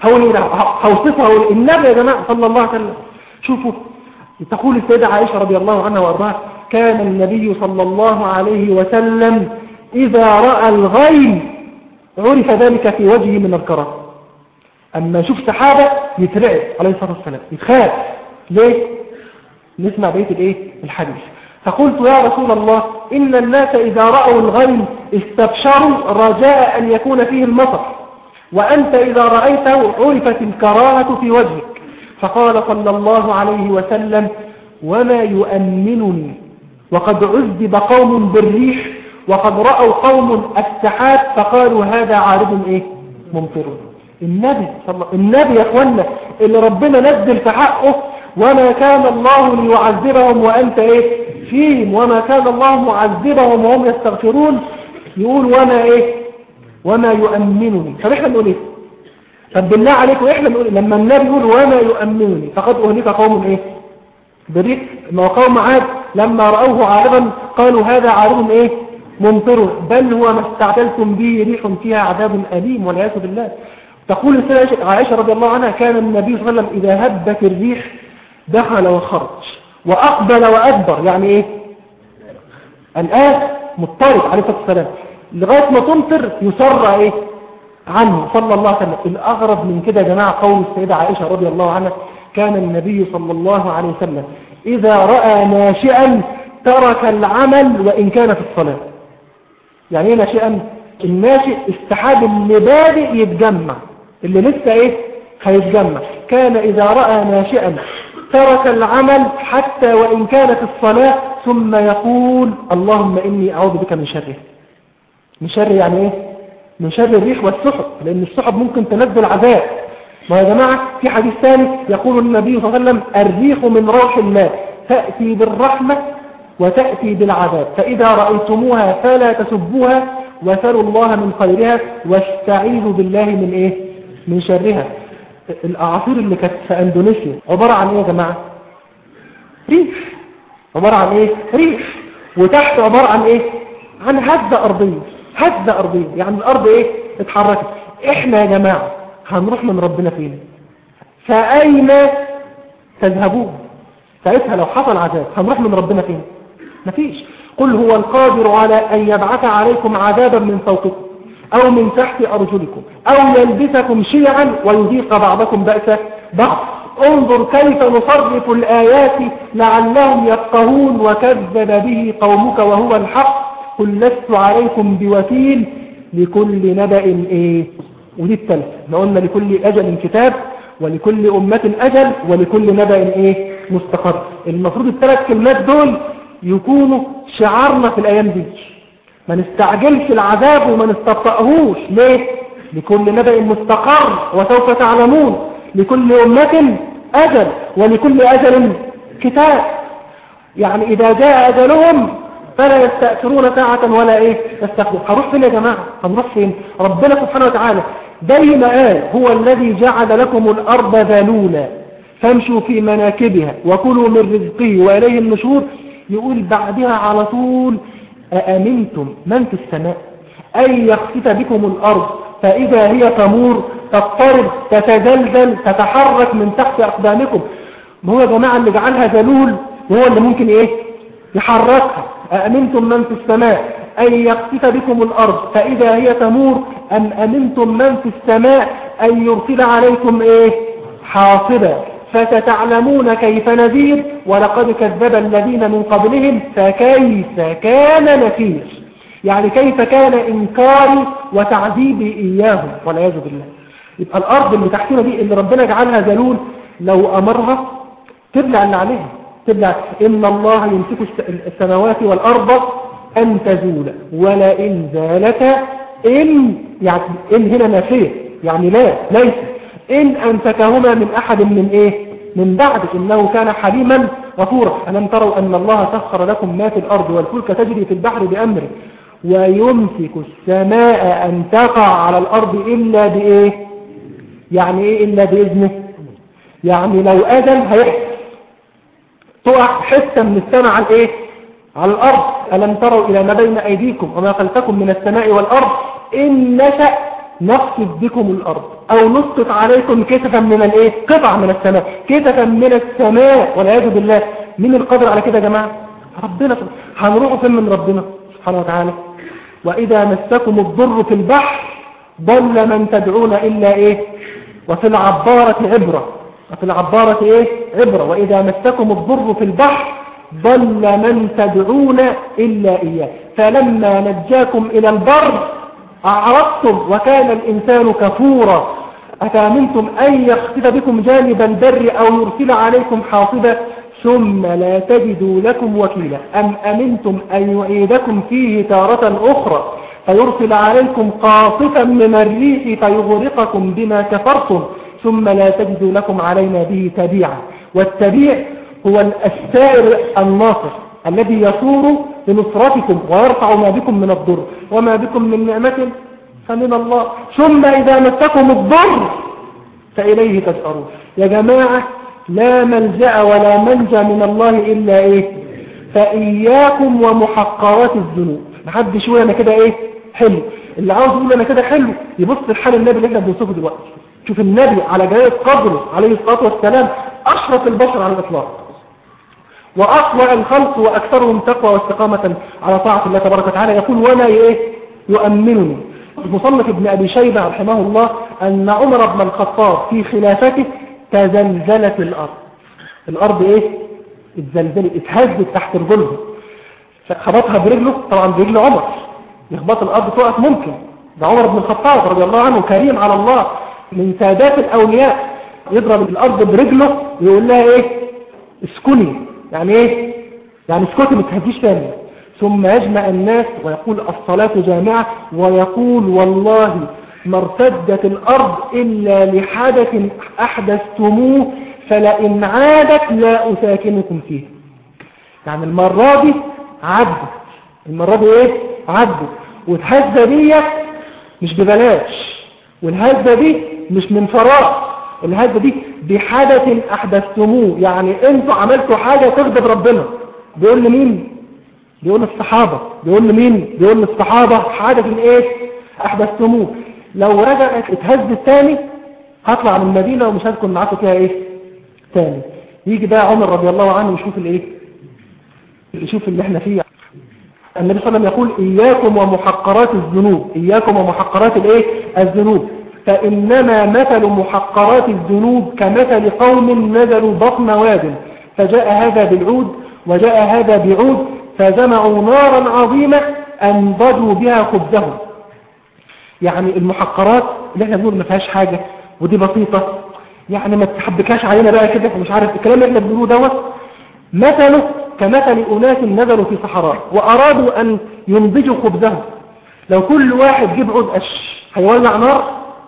هوصفه النبي يا جماعة صلى الله عليه وسلم. شوفوا تقول السيدة عائشة رضي الله عنها وارضاها كان النبي صلى الله عليه وسلم إذا رأى الغيم عرف ذلك في وجهه من الكرم. أما يشوف سحابة يترعب عليه الصلاة والسلام يتخاف. ليه؟ نسمع بقية الحديث. فقلت يا رسول الله إن الناس إذا رأوا الغيم استبشروا رجاء أن يكون فيه المطر، وأنت إذا رأيته عرفت الكراهة في وجهك. فقال صلى الله عليه وسلم وما يؤمنني وقد عذب قوم بالريح وقد رأوا قوم السحاب فقالوا هذا عارض ممطر. النبي يا اخوانا اللي ربنا نزل في حقه وما كان الله ليعذبهم وانت ايه فيهم وما كان الله معذبهم وهم يستغفرون، يقول وما يؤمنني. طب احنا نقول ايه؟ طب بالله عليكم احنا نقول لما النبي يقول وما يؤمنني فقد اهلك قوم ايه بريح؟ ما قوم عاد لما رأوه عارضا قالوا هذا عارض ايه ممطر بل هو ما استعجلتم به ريح فيها عذاب أليم والعياذ بالله. تقول السيدة عائشة رضي الله عنها كان النبي صلى الله عليه وسلم إذا هبت الريح دخل وخرج وأقبل وأدبر، يعني ايه الآن مضطرب عليه الصلاة والسلام لغاية ما تمطر يسرع ايه عنه صلى الله عليه وسلم. الأغرب من كده يا جماعة قول السيدة عائشة رضي الله عنها كان النبي صلى الله عليه وسلم إذا رأى ناشئا ترك العمل وإن كان في الصلاة. يعني ايه ناشئا؟ الناشئ السحاب اللي بادئ يتجمع اللي لسه ايه هيتجمع. كان إذا رأى ناشئا ترك العمل حتى وإن كان في الصلاة ثم يقول اللهم إني أعوذ بك من شره. من شر يعني ايه؟ من شر الريح والسحب، لأن السحب ممكن تنزل عذاب. ما يا جماعة في حديث ثاني يقول النبي صلى الله عليه وسلم الريح من روح الله تأتي بالرحمة وتأتي بالعذاب فإذا رأيتموها فلا تسبوها وسلوا الله من خيرها واستعيذوا بالله من ايه من شرها. الأعاصير اللي كانت في أندونيسيا عبارة عن ايه يا جماعة؟ ريح. عبارة عن ايه؟ ريح. وتحت عبارة عن ايه؟ عن هزة أرضية. هزة أرضية يعني الأرض ايه اتحركت. احنا يا جماعة هنروح من ربنا فين؟ فأين تذهبون؟ ساعتها لو حصل عذاب هنروح من ربنا فين؟ مفيش. قل هو القادر على أن يبعث عليكم عذابا من فوقكم أو من تحت أرجلكم أو يلبسكم شيعا ويذيق بعضكم بأس بعض. انظر كيف نصرف الآيات لعلهم يفقهون وكذب به قومك وهو الحق قل لست عليكم بوكيل لكل نبأ ايه. ودي الثالثة ما قلنا لكل أجل كتاب ولكل أمة أجل ولكل نبأ ايه مستقر. المفروض الثلاث كلمات دول يكونوا شعارنا في الأيام دي. ما نستعجلش العذاب وما نستبطئهوش. ليه؟ لكل نبأ مستقر وسوف تعلمون لكل أمة أجل ولكل أجل كتاب. يعني إذا جاء أجلهم فلا يستأثرون ساعة ولا إيه يستقبل. هنروح فين يا جماعة؟ هنروح فين؟ ربنا سبحانه وتعالى دايما قال هو الذي جعل لكم الأرض ذلولا فامشوا في مناكبها وكلوا من رزقه وإليه النشور. يقول بعدها على طول أأمنتم من في السماء أن يخسف بكم الأرض فإذا هي تمور تضطرب تتزلزل تتحرك من تحت أقدامكم. ما هو يا جماعة اللي جعلها ذلول وهو اللي ممكن إيه يحركها. أأمنتم من في السماء أن يخسف بكم الأرض فإذا هي تمور أم أمنتم من في السماء أن يرسل عليكم إيه حاصبا فستعلمون كيف نذير ولقد كذب الذين من قبلهم فكيف كان نكير. يعني كيف كان إنكاري وتعذيبي إياهم والعياذ بالله. يبقى الأرض اللي تحتنا دي اللي ربنا جعلها ذلول لو أمرها تبلع اللي عليها تبلع. إن الله يمسك السماوات والأرض أن تزول ولئن زالتا إن يعني إن هنا نافية يعني لا ليس إن أمسكهما من أحد من إيه من بعد إنه كان حليما غفورا. ألم تروا أن الله سخر لكم ما في الأرض والفلك تجري في البحر بأمره ويمسك السماء أن تقع على الأرض إلا بإيه يعني إيه إلا بإذنه. يعني لو أذن هيحصل تقع حتة من السماء على إيه على الأرض. ألم تروا إلى ما بين أيديكم وما خلفكم من السماء والأرض إن نشأ نخسف بكم الأرض أو نسقط عليكم كسفا من الإيه قطعة من السماء كسفا من السماء والعياذ بالله. مين القادر على كده يا جماعة؟ ربنا. هنروحوا فين من ربنا سبحانه وتعالى؟ وإذا مسكم الضر في البحر ضل من تدعون إلا إيه وفي العبارة عبرة وفي العبارة إيه عبرة. وإذا مسكم الضر في البحر ضل من تدعون إلا إياه فلما نجاكم إلى البر أعرضتم وكان الإنسان كفورا. أفأمنتم أن يخسف بكم جانب البر أو يرسل عليكم حاصبا ثم لا تجدوا لكم وكيلا أم أمنتم أن يعيدكم فيه تارة أخرى فيرسل عليكم قاصفا من الريح فيغرقكم بما كفرتم ثم لا تجدوا لكم علينا به تبيعا. والتبيع هو السائر الناصر الذي يثور لنصرتكم ويرفع ما بكم من الضر وما بكم من نعمة فمن الله. ثم إذا مسكم الضر فإليه تسأرون. يا جماعة لا ملجأ ولا منجا من الله إلا إيه؟ فإياكم ومحقرات الذنوب. محدش يقول أنا كده إيه حلو. اللي عاوز يقول أنا كده حلو يبص لحال النبي اللي احنا بنوصفه دلوقتي. شوف النبي على جلالة قدره عليه الصلاة والسلام أشرف البشر على الإطلاق وأقوى الخلق وأكثرهم تقوى واستقامة على طاعة الله تبارك وتعالى. يقول ولا إيه يؤمنني. المصنف ابن أبي شيبة رحمه الله أن عمر بن الخطاب في خلافته تزلزلت الأرض. الأرض إيه اتزلزلت اتهزت تحت رجله فخبطها برجله. طبعا برجل عمر يخبط الأرض تقف ممكن. ده عمر بن الخطاب رضي الله عنه كريم على الله من سادات الأولياء يضرب الأرض برجله ويقول لها إيه اسكني. يعني إيه يعني اسكتي ما تهديش تاني. ثم يجمع الناس ويقول الصلاة جامعة ويقول والله ما ارتدت الأرض إلا لحدث أحدثتموه فلئن عادت لا أساكنكم فيه. يعني المرة دي عدت. المرة دي إيه عدت. والهزة دي مش ببلاش والهزة دي مش من فراغ. الهزة دي بحدث أحدثتموه يعني انتوا عملتوا حاجة تغضب ربنا. بيقول لمين؟ بيقول الصحابة. بيقول لمين؟ بيقول للصحابة حدث ايه أحدثتموه. لو رجعت اتهزت تاني هطلع من المدينة ومش هذكر معاكم فيها ايه تاني. يجي بقى عمر رضي الله عنه ويشوف الايه يشوف اللي احنا فيه. النبي صلى الله عليه وسلم يقول إياكم ومحقرات الذنوب. إياكم ومحقرات الايه الذنوب فإنما مثل محقرات الذنوب كمثل قوم نزلوا بطن واد فجاء هذا بالعود وجاء هذا بعود فجمعوا نارا عظيمة أنضجوا بها خبزهم. يعني المحقرات اللي احنا بنقول ما فيهاش حاجة ودي بسيطة يعني ما تحبكاش علينا بقى كده ومش عارف الكلام اللي احنا بنقوله دوت مثله كمثل أناس نزلوا في صحراء وأرادوا أن ينضجوا خبزهم. لو كل واحد جيب عود قش هيولع نار؟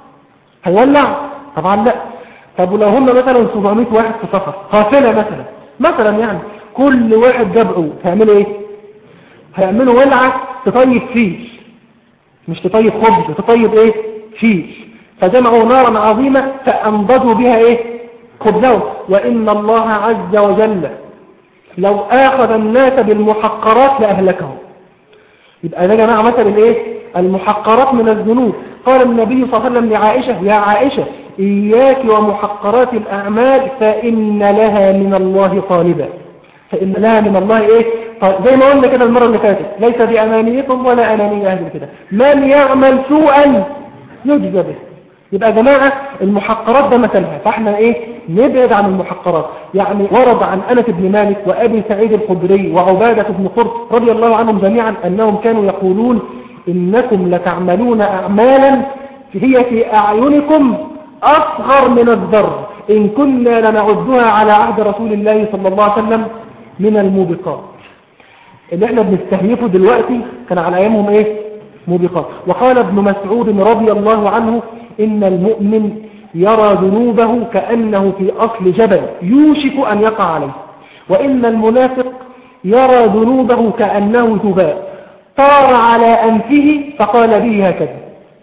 هيولع؟ طبعا لا. طب ولو هم مثلا 700 واحد في سفر قافلة مثلا يعني كل واحد جاب عود هيعملوا ايه؟ هيعملوا ولعة تطيب فيل مش تطيب خبز تطيب ايه فيل. فجمعوا نارا عظيمة فأنضجوا بها ايه خبزهم. وإن الله عز وجل لو آخذ الناس بالمحقرات لأهلكهم. يبقى ده جماعة مثل الايه المحقرات من الذنوب. قال النبي صلى الله عليه وسلم لعائشة يا عائشة إياك ومحقرات الأعمال فإن لها من الله طالبا. فإن لها من الله إيه زي ما قلنا كده المرة اللي فاتت ليس بأمانيكم ولا أناني أهل كده من يعمل سوءا يجزى به. يبقى يا جماعة المحقرات ده مثلها. فاحنا ايه نبعد عن المحقرات. يعني ورد عن أنس بن مالك وأبي سعيد الخدري وعبادة بن قرط رضي الله عنهم جميعا أنهم كانوا يقولون إنكم لتعملون أعمالا هي في أعينكم أصغر من الذر إن كنا لنعدها على عهد رسول الله صلى الله عليه وسلم من الموبقات. اللي احنا بنستهيفه دلوقتي كان على أيامهم ايه موبقات. وقال ابن مسعود رضي الله عنه إن المؤمن يرى ذنوبه كأنه في أصل جبل يوشك أن يقع عليه وإن المنافق يرى ذنوبه كأنه ذباب طار على أنفه فقال به هكذا.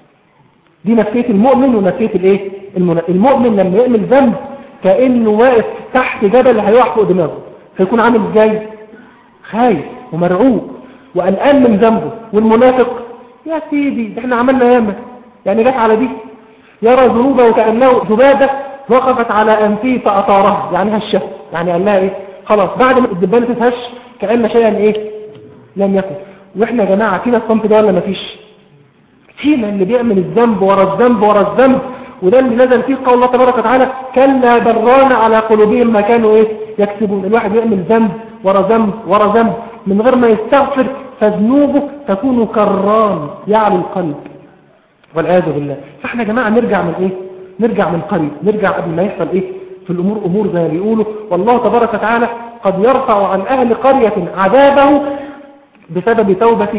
دي نفسية المؤمن ونفسية الايه المؤمن لما يعمل ذنب كأنه واقف تحت جبل هيقع فوق دماغه فيكون عامل ازاي خايف ومرعوب وقلقان من ذنبه. والمنافق يا سيدي احنا عملنا ياما يعني جت على دي يرى ذنوبه كأنه ذبابة وقفت على أنفه فأطارها يعني هشه يعني قال لها ايه خلاص بعد ما الدبانة تتهش كأن شيئا ايه لم يكن. واحنا يا جماعة فينا الصنف ده ولا مفيش؟ فينا اللي بيعمل الذنب ورا الذنب ورا الذنب. وده اللي نزل فيه قول الله تبارك وتعالى كلا بران على قلوبهم ما كانوا ايه يكسبون. الواحد يعمل ذنب ورا ذنب ورا ذنب من غير ما يستغفر فذنوبه تكون كران يعلو القلب والعياذ بالله. فاحنا يا جماعة نرجع من ايه نرجع من قريب نرجع قبل ما يحصل ايه في الامور امور زي ما بيقولوا. والله تبارك وتعالى قد يرفع عن اهل قرية عذابه بسبب توبة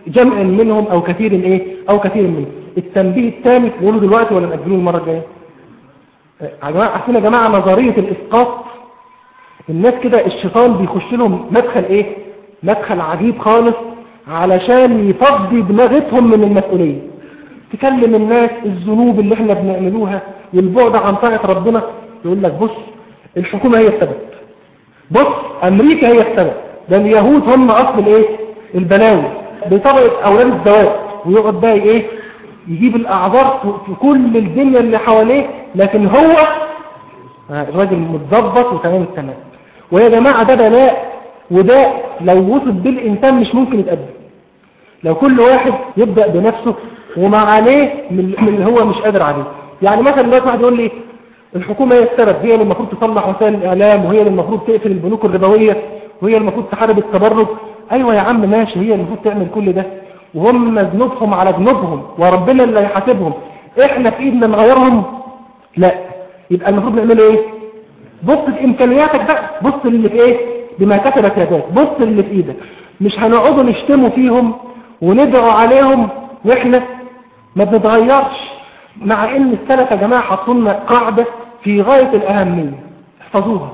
جمع منهم أو كثير أو كثير منهم. التنبيه الثاني نقوله دلوقتي ولا نأجلوه المرة الجاية؟ عارفين يا جماعة نظرية الإسقاط، الناس كده الشيطان بيخش لهم مدخل مدخل عجيب خالص علشان يفضي دماغتهم من المسؤولية. تكلم الناس الذنوب اللي احنا بنعملوها والبعد عن طاعة ربنا، يقول لك بص الحكومة هي السبب، بص أمريكا هي السبب، ده اليهود هم أصل البلاوي بطبقة أولاد الزواج، ويقعد بقى يجيب الأعذار في كل الدنيا اللي حواليه، لكن هو الراجل متظبط وتمام التمام. ويا جماعة ده بلاء، وده لو وصل بالإنسان مش ممكن يتقدم. لو كل واحد يبدأ بنفسه وما عليه من اللي هو مش قادر عليه. يعني مثلا دلوقتي واحد يقول لي الحكومة هي السبب، هي اللي المفروض تصلح وسائل الإعلام، وهي اللي المفروض تقفل البنوك الربوية، وهي اللي المفروض تحارب التبرج. أيوة يا عم ماشي، هي اللي المفروض تعمل كل ده، وهم ذنوبهم على ذنوبهم وربنا اللي هيحاسبهم. احنا في ايدنا نغيرهم؟ لا. يبقى المفروض نعمل بص في امكانياتك بقى، بص اللي في بما كسبت يداك، بص اللي في ايدك. مش هنقعدوا نشتموا فيهم وندعوا عليهم واحنا ما بنتغيرش. مع ان السلف يا جماعه حطوا لنا قاعده في غايه الاهميه، احفظوها: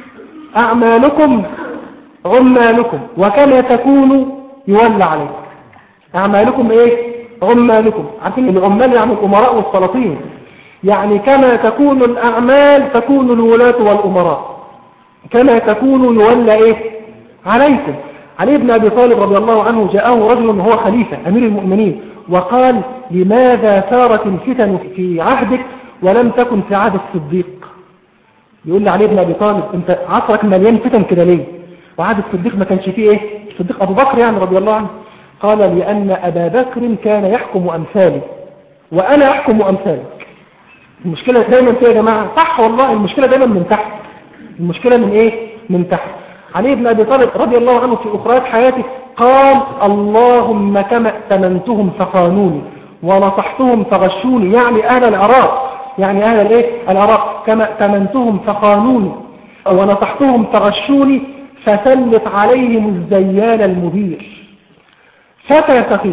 اعمالكم عمالكم وكما تكونوا يولى عليكم. اعمالكم عمالكم. عارفين العمال يعني الامراء والسلاطين، يعني كما تكون الاعمال تكون الولاة والامراء، كما تكون يولى عليكم. علي بن ابي طالب رضي الله عنه جاءه رجل وهو خليفه امير المؤمنين وقال: لماذا ثارت الفتن في عهدك ولم تكن في عهد الصديق؟ يقول لي علي بن ابي طالب انت عصرك مليان فتن كده ليه؟ وعهد الصديق ما كانش فيه الصديق ابو بكر يعني رضي الله عنه. قال: لان ابا بكر كان يحكم امثالي وانا احكم امثالك. المشكله دايما فيها يا جماعه، صح والله، المشكله دايما من تحت. المشكله من من تحت. علي بن ابي طالب رضي الله عنه في اخرى حياته قال: اللهم كما ائتمنتهم فخانوني ونصحتهم فغشوني. يعني اهل العراق، يعني اهل العراق، كما ائتمنتهم فخانوني ونصحتهم فغشوني فسلط عليهم الزيان المبير. فتى ثقيف.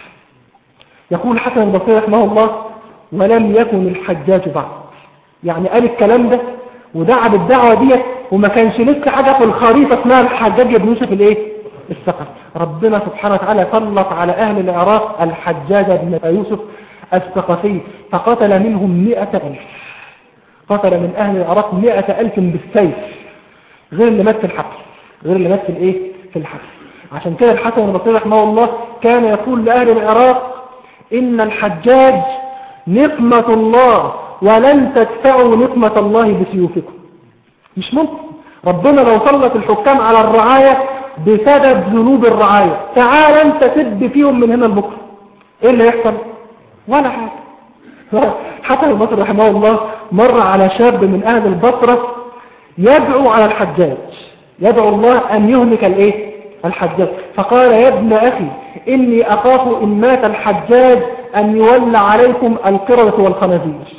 يقول حسن البصري رحمه الله: ولم يكن الحجاج بعد. يعني قال الكلام ده ودعا بالدعوة دي وما كانش لسه حاجة في الخريطة اسمها الحجاج بن يوسف الثقفي. ربنا سبحانه وتعالى سلط على أهل العراق الحجاج بن يوسف الثقفي فقتل منهم 100,000. قتل من أهل العراق 100,000 بالسيف، غير اللي مات في الحبس، غير اللي مات في الحبس. عشان كده الحسن البصري رحمه الله كان يقول لأهل العراق: إن الحجاج نقمة الله ولن تدفعوا نقمة الله بسيوفكم. مش ممكن. ربنا لو سلط الحكام على الرعاية بسبب ذنوب الرعاية، تعال انت تسب فيهم من هنا لبكره، ايه اللي يحصل؟ ولا حاجة. حسن البصري رحمه الله مر على شاب من اهل البصرة يدعو على الحجاج، يدعو الله ان يهلك الحجاج، فقال: يا ابن اخي اني اخاف ان مات الحجاج ان يولى عليكم القردة والخنازير.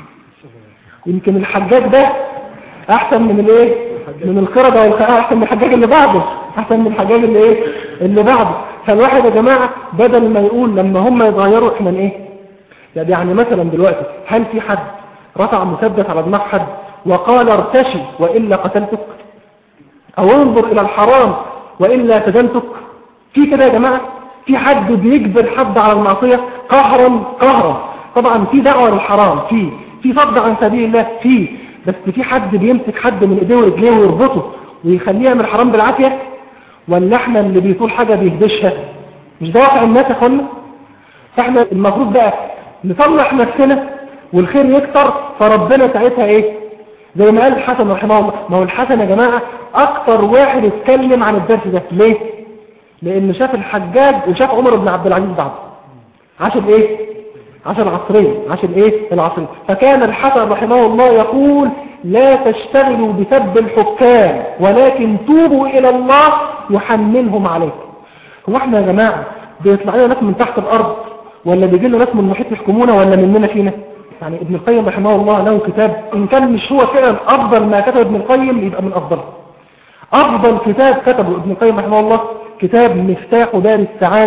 يمكن الحجاج ده احسن من من القردة والخنازير، احسن من الحجاج اللي بعده، احسن من الحجاج اللي بعده. فالواحد يا جماعة بدل ما يقول لما هم يتغيروا احنا يعني مثلا دلوقتي هل في حد رفع مسدس على دماغ حد وقال ارتشي وإلا قتلتك، او انظر الى الحرام وإلا سجنتك؟ في كده يا جماعة؟ في حد بيجبر حد على المعصية قهرا؟ طبعا في دعوة للحرام، في صد عن سبيل الله، بس في حد بيمسك حد من ايديه ورجليه ويربطه ويخليه يعمل حرام بالعافية؟ ولا احنا اللي بيطول حاجة بيهدشها؟ مش ده واقع الناس يا اخوانا؟ فاحنا المفروض بقى نصلح نفسنا والخير يكتر، فربنا ساعتها زي ما قال الحسن رحمه الله. ما هو الحسن يا جماعة اكتر واحد اتكلم عن الدرس ده. ليه؟ لان شاف الحجاج وشاف عمر بن عبد العزيز بعده، عشان عشان العصرين. فكان الحسن رحمه الله يقول: لا تشتغلوا بسب الحكام ولكن توبوا الى الله يحملهم عليكم. هو احنا يا جماعة بيطلع لنا ناس من تحت الارض ولا بيجي لنا ناس من المحيط يحكمونا ولا مننا فينا؟ يعني ابن القيم رحمه الله له كتاب، ان كان مش هو فعلا افضل ما كتب ابن القيم يبقى من افضله. افضل كتاب كتبه ابن القيم رحمه الله كتاب مفتاح دار السعادة،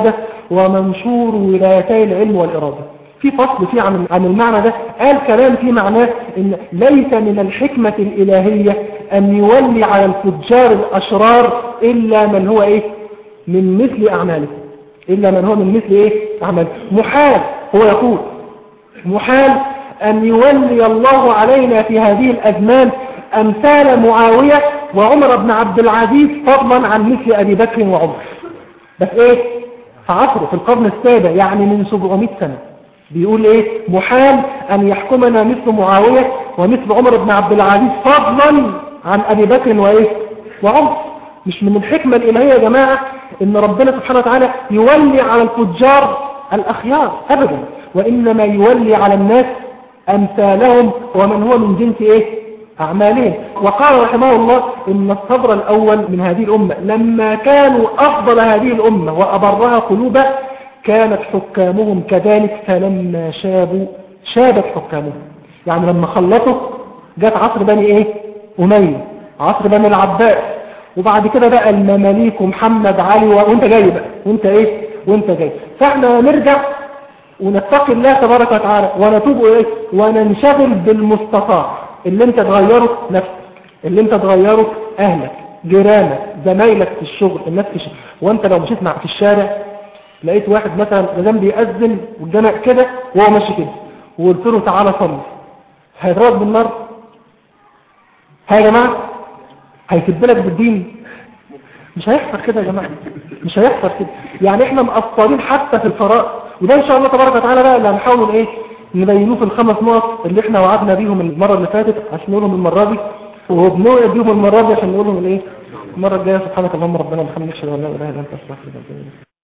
ومنشور ولايتي العلم والإرادة. في فصل فيه عن المعنى ده، قال كلام فيه معناه إن ليس من الحكمة الإلهية أن يولي على الفجار الأشرار إلا من هو إيه؟ من مثل أعماله، إلا من هو من مثل إيه؟ أعماله. محال، هو يقول محال أن يولي الله علينا في هذه الأزمان أمثال معاوية وعمر بن عبد العزيز فضلا عن مثل أبي بكر وعمر. بس إيه؟ في عصره، في القرن السابع، يعني من 700 سنة. بيقول إيه؟ محال أن يحكمنا مثل معاوية ومثل عمر بن عبد العزيز فضلا عن أبي بكر وإيه؟ وعمر. مش من الحكمة الإلهية يا جماعة إن ربنا سبحانه وتعالى يولي على الفجار الأخيار أبدا، وإنما يولي على الناس أمثالهم ومن هو من جنس إيه؟ أعمالهم. وقال رحمه الله إن الصبر الأول من هذه الأمة لما كانوا أفضل هذه الأمة وأبرها قلوبا كانت حكامهم كذلك، فلما شابوا شابت حكامهم. يعني لما خلطوا جات عصر بني إيه؟ أمية، عصر بني العباس، وبعد كده بقى المماليك ومحمد علي وانت جاي بقى وانت ايه وانت جاي. فاحنا نرجع ونتقي الله تبارك وتعالى ونتوب ايه وننشغل بالمستطاع. اللي انت تغيره نفسك، اللي انت تغيره اهلك، جيرانك، زمايلك في الشغل، الناس في الشغل. وانت لو مشيت في الشارع لقيت واحد مثلا جنب بيأذن والجامع كده وهو ماشي كده وقلت له تعالى صلي، هيضرب بالنار؟ ها يا جماعه هيسبلك بالدين؟ مش هيحصل كده يا جماعة، مش هيحصل كده. يعني احنا مقصرين حتى في الفرائض، وده ان شاء الله تبارك وتعالى بقى اللي هنحاول ايه نبينوه في الخمس نقط اللي احنا وعدنا بيهم المرة اللي فاتت عشان نقولهم المرة دي، وبنوعد بيهم المرة دي عشان نقولهم الايه المرة الجاية. سبحانك اللهم ربنا وبحمدك اشهد ان لا اله الا انت استغفرك واتوب اليك.